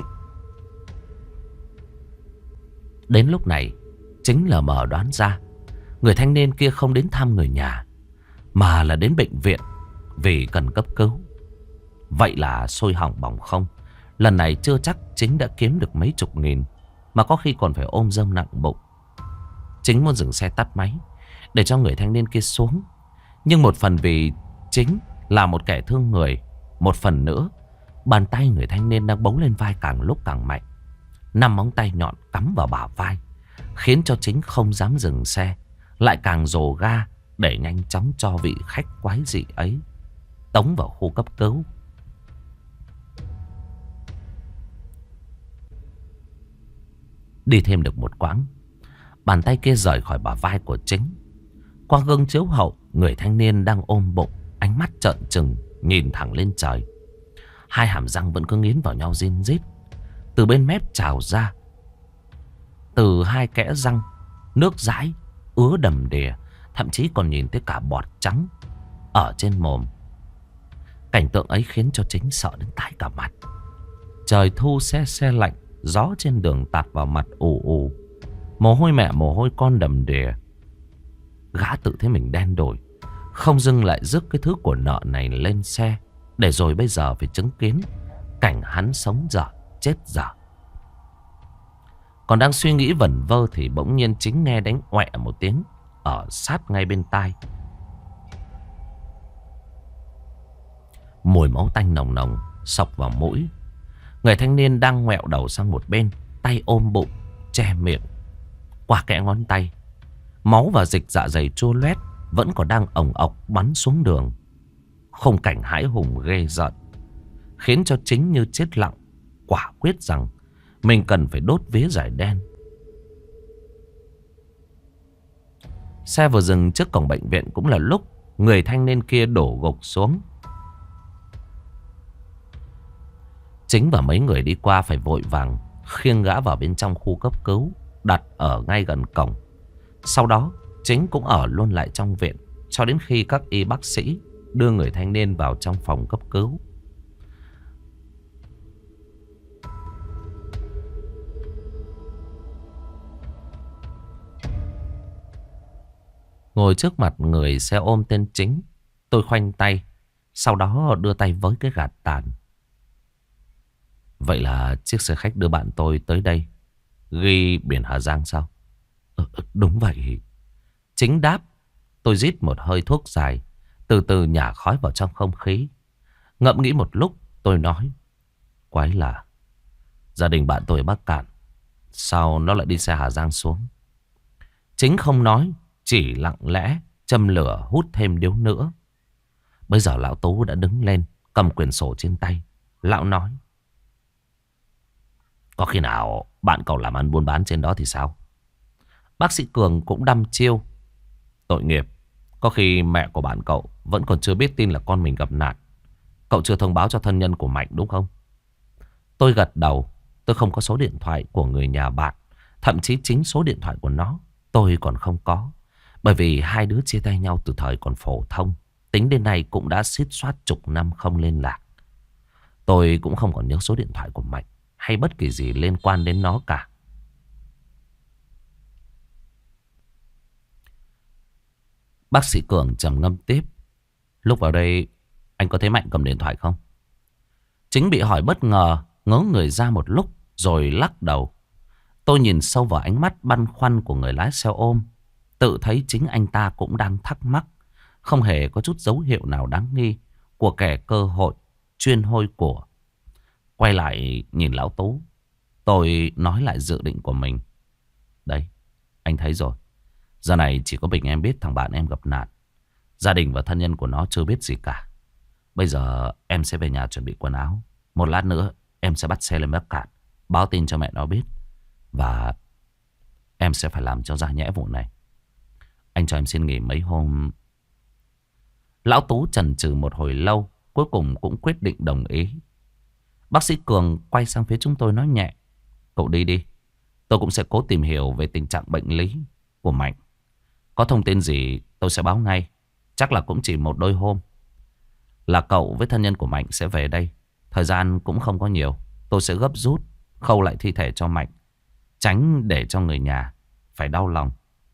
Đến lúc này Chính lờ mờ đoán ra người thanh niên kia không đến thăm người nhà, mà là đến bệnh viện vì cần cấp cứu. Vậy là sôi hỏng bỏng không. Lần này chưa chắc Chính đã kiếm được mấy chục nghìn, mà có khi còn phải ôm rơm nặng bụng. Chính muốn dừng xe tắt máy để cho người thanh niên kia xuống. Nhưng một phần vì Chính là một kẻ thương người, một phần nữa bàn tay người thanh niên đang bấu lên vai càng lúc càng mạnh. 5 móng tay nhọn cắm vào bả vai, khiến cho Chính không dám dừng xe, lại càng dồ ga để nhanh chóng cho vị khách quái dị ấy tống vào khu cấp cứu. Đi thêm được một quãng, bàn tay kia rời khỏi bả vai của Chính. Qua gương chiếu hậu, người thanh niên đang ôm bụng, ánh mắt trợn trừng nhìn thẳng lên trời. Hai hàm răng vẫn cứ nghiến vào nhau rin rít. từ bên mép trào ra. Từ hai kẽ răng, nước dãi ứa đầm đìa, thậm chí còn nhìn thấy cả bọt trắng ở trên mồm. Cảnh tượng ấy khiến cho Chính sợ đến tái cả mặt. Trời thu se se lạnh, gió trên đường tạt vào mặt ù ù. Mồ hôi mẹ mồ hôi con đầm đìa. Gã tự thấy mình đen đổi, không dưng lại rước cái thứ của nợ này lên xe, để rồi bây giờ phải chứng kiến cảnh hắn sống dở chết dở. Còn đang suy nghĩ vẩn vơ thì bỗng nhiên Chính nghe đánh oẹ một tiếng ở sát ngay bên tai. Mùi máu tanh nồng nồng xộc vào mũi. Người thanh niên đang ngoẹo đầu sang một bên, tay ôm bụng, che miệng. Qua kẽ ngón tay, máu và dịch dạ dày chua loét vẫn còn đang ồng ọc bắn xuống đường. Khung cảnh hãi hùng ghê rợn, khiến cho Chính như chết lặng, quả quyết rằng mình cần phải đốt vía giải đen. Xe vừa dừng trước cổng bệnh viện cũng là lúc người thanh niên kia đổ gục xuống. Chính và mấy người đi qua phải vội vàng khiêng gã vào bên trong khu cấp cứu, đặt ở ngay gần cổng. Sau đó Chính cũng ở luôn lại trong viện cho đến khi các y bác sĩ đưa người thanh niên vào trong phòng cấp cứu. Ngồi trước mặt người xe ôm tên Chính, tôi khoanh tay, sau đó đưa tay với cái gạt tàn. Vậy là chiếc xe khách đưa bạn tôi tới đây ghi biển Hà Giang sao? Đúng vậy. Chính đáp. Tôi rít một hơi thuốc dài, từ từ nhả khói vào trong không khí. Ngẫm nghĩ một lúc, tôi nói: quái lạ, gia đình bạn tôi ở Bắc Cạn, sao nó lại đi xe Hà Giang xuống? Chính không nói, chỉ lặng lẽ châm lửa hút thêm điếu nữa. Bây giờ lão Tú đã đứng lên, cầm quyển sổ trên tay. Lão nói: có khi nào bạn cậu làm ăn buôn bán trên đó thì sao? Bác sĩ Cường cũng đăm chiêu: tội nghiệp, có khi mẹ của bạn cậu vẫn còn chưa biết tin là con mình gặp nạn. Cậu chưa thông báo cho thân nhân của Mạnh đúng không? Tôi gật đầu. Tôi không có số điện thoại của người nhà bạn. Thậm chí chính số điện thoại của nó tôi còn không có. Bởi vì hai đứa chia tay nhau từ thời còn phổ thông. Tính đến nay cũng đã xít xoát chục năm không liên lạc. Tôi cũng không còn nhớ số điện thoại của Mạnh hay bất kỳ gì liên quan đến nó cả. Bác sĩ Cường trầm ngâm tiếp: lúc vào đây anh có thấy Mạnh cầm điện thoại không? Chính bị hỏi bất ngờ, ngớ người ra một lúc rồi lắc đầu. Tôi nhìn sâu vào ánh mắt băn khoăn của người lái xe ôm, tự thấy chính anh ta cũng đang thắc mắc. Không hề có chút dấu hiệu nào đáng nghi của kẻ cơ hội chuyên hôi của. Quay lại nhìn lão Tú, tôi nói lại dự định của mình. Đấy, anh thấy rồi. Giờ này chỉ có mình em biết thằng bạn em gặp nạn. Gia đình và thân nhân của nó chưa biết gì cả. Bây giờ em sẽ về nhà chuẩn bị quần áo. Một lát nữa em sẽ bắt xe lên Bắc Cạn, báo tin cho mẹ nó biết. Và em sẽ phải làm cho ra nhẽ vụ này. Anh cho em xin nghỉ mấy hôm. Lão Tú chần chừ một hồi lâu, cuối cùng cũng quyết định đồng ý. Bác sĩ Cường quay sang phía chúng tôi nói nhẹ: cậu đi đi, tôi cũng sẽ cố tìm hiểu về tình trạng bệnh lý của Mạnh. Có thông tin gì tôi sẽ báo ngay. Chắc là cũng chỉ một đôi hôm là cậu với thân nhân của Mạnh sẽ về đây. Thời gian cũng không có nhiều. Tôi sẽ gấp rút khâu lại thi thể cho Mạnh, tránh để cho người nhà phải đau lòng.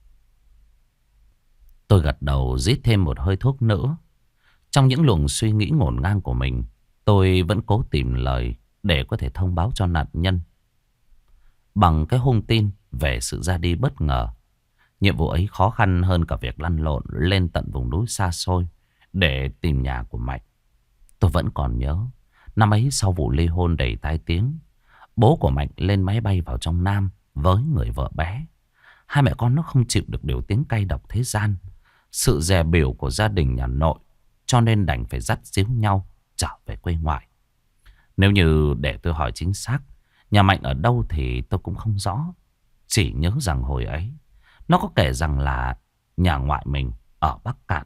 Tôi gật đầu rít thêm một hơi thuốc nữa. Trong những luồng suy nghĩ ngổn ngang của mình, tôi vẫn cố tìm lời để có thể thông báo cho nạn nhân bằng cái hung tin về sự ra đi bất ngờ. Nhiệm vụ ấy khó khăn hơn cả việc lăn lộn lên tận vùng núi xa xôi để tìm nhà của Mạnh. Tôi vẫn còn nhớ, năm ấy sau vụ ly hôn đầy tai tiếng, bố của Mạnh lên máy bay vào trong Nam với người vợ bé. Hai mẹ con nó không chịu được điều tiếng cay độc thế gian, sự dè bỉu của gia đình nhà nội, cho nên đành phải dắt díu nhau trở về quê ngoại. Nếu như để tôi hỏi chính xác nhà Mạnh ở đâu thì tôi cũng không rõ. Chỉ nhớ rằng hồi ấy nó có kể rằng là nhà ngoại mình ở Bắc Cạn.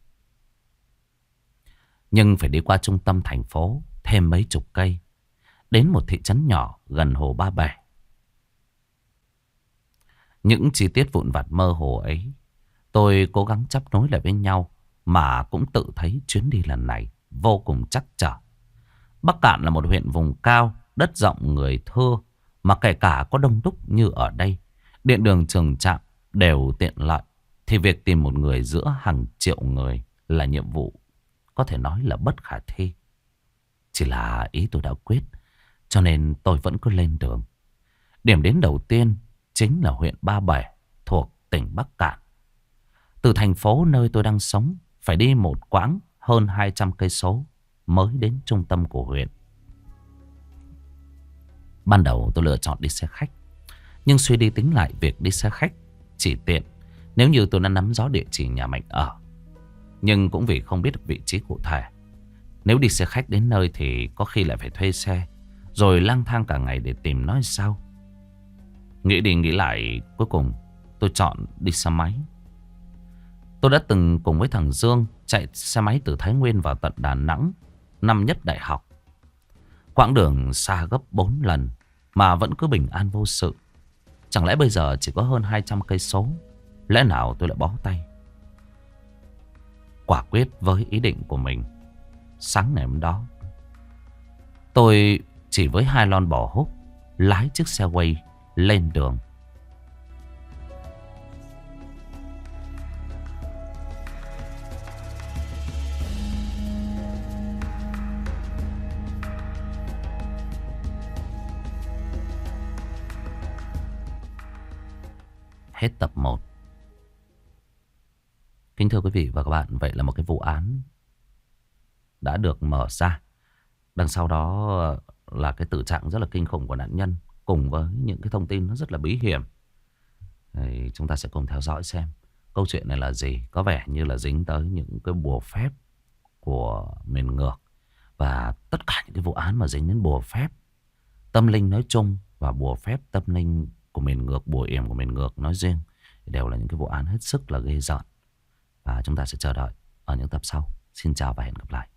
Nhưng phải đi qua trung tâm thành phố thêm mấy chục cây. đến một thị trấn nhỏ gần hồ Ba Bể. Những chi tiết vụn vặt mơ hồ ấy tôi cố gắng chắp nối lại với nhau, mà cũng tự thấy chuyến đi lần này vô cùng trắc trở. Bắc Kạn là một huyện vùng cao, đất rộng người thưa, mà kể cả có đông đúc như ở đây, điện đường trường trạm đều tiện lợi, thì việc tìm một người giữa hàng triệu người là nhiệm vụ có thể nói là bất khả thi. Chỉ là ý tôi đã quyết, cho nên tôi vẫn cứ lên đường. Điểm đến đầu tiên chính là huyện Ba Bể thuộc tỉnh Bắc Kạn. Từ thành phố nơi tôi đang sống phải đi một quãng hơn 200 cây số mới đến trung tâm của huyện. Ban đầu tôi lựa chọn đi xe khách, nhưng suy đi tính lại, việc đi xe khách chỉ tiện nếu như tôi đã nắm rõ địa chỉ nhà Mạnh ở. Nhưng cũng vì không biết được vị trí cụ thể, nếu đi xe khách đến nơi thì có khi lại phải thuê xe, rồi lang thang cả ngày để tìm nó sao. Nghĩ đi nghĩ lại, cuối cùng tôi chọn đi xe máy. Tôi đã từng cùng với thằng Dương chạy xe máy từ Thái Nguyên vào tận Đà Nẵng năm nhất đại học. Quãng đường xa gấp 4 lần mà vẫn cứ bình an vô sự. Chẳng lẽ bây giờ chỉ có hơn 200 cây số, lẽ nào tôi lại bó tay? Quả quyết với ý định của mình, sáng ngày hôm đó tôi chỉ với 2 lon bò húc lái chiếc xe quay lên đường. Hết tập 1. Kính thưa quý vị và các bạn, vậy là một cái vụ án đã được mở ra. Đằng sau đó là cái tử trạng rất là kinh khủng của nạn nhân, cùng với những cái thông tin nó rất là bí hiểm. Thì chúng ta sẽ cùng theo dõi xem câu chuyện này là gì. Có vẻ như là dính tới những cái bùa phép của miền ngược. Và tất cả những cái vụ án mà dính đến bùa phép tâm linh nói chung và bùa phép tâm linh của miền ngược, bùa yểm của miền ngược nói riêng, đều là những cái vụ án hết sức là ghê rợn. Và chúng ta sẽ chờ đợi ở những tập sau. Xin chào và hẹn gặp lại.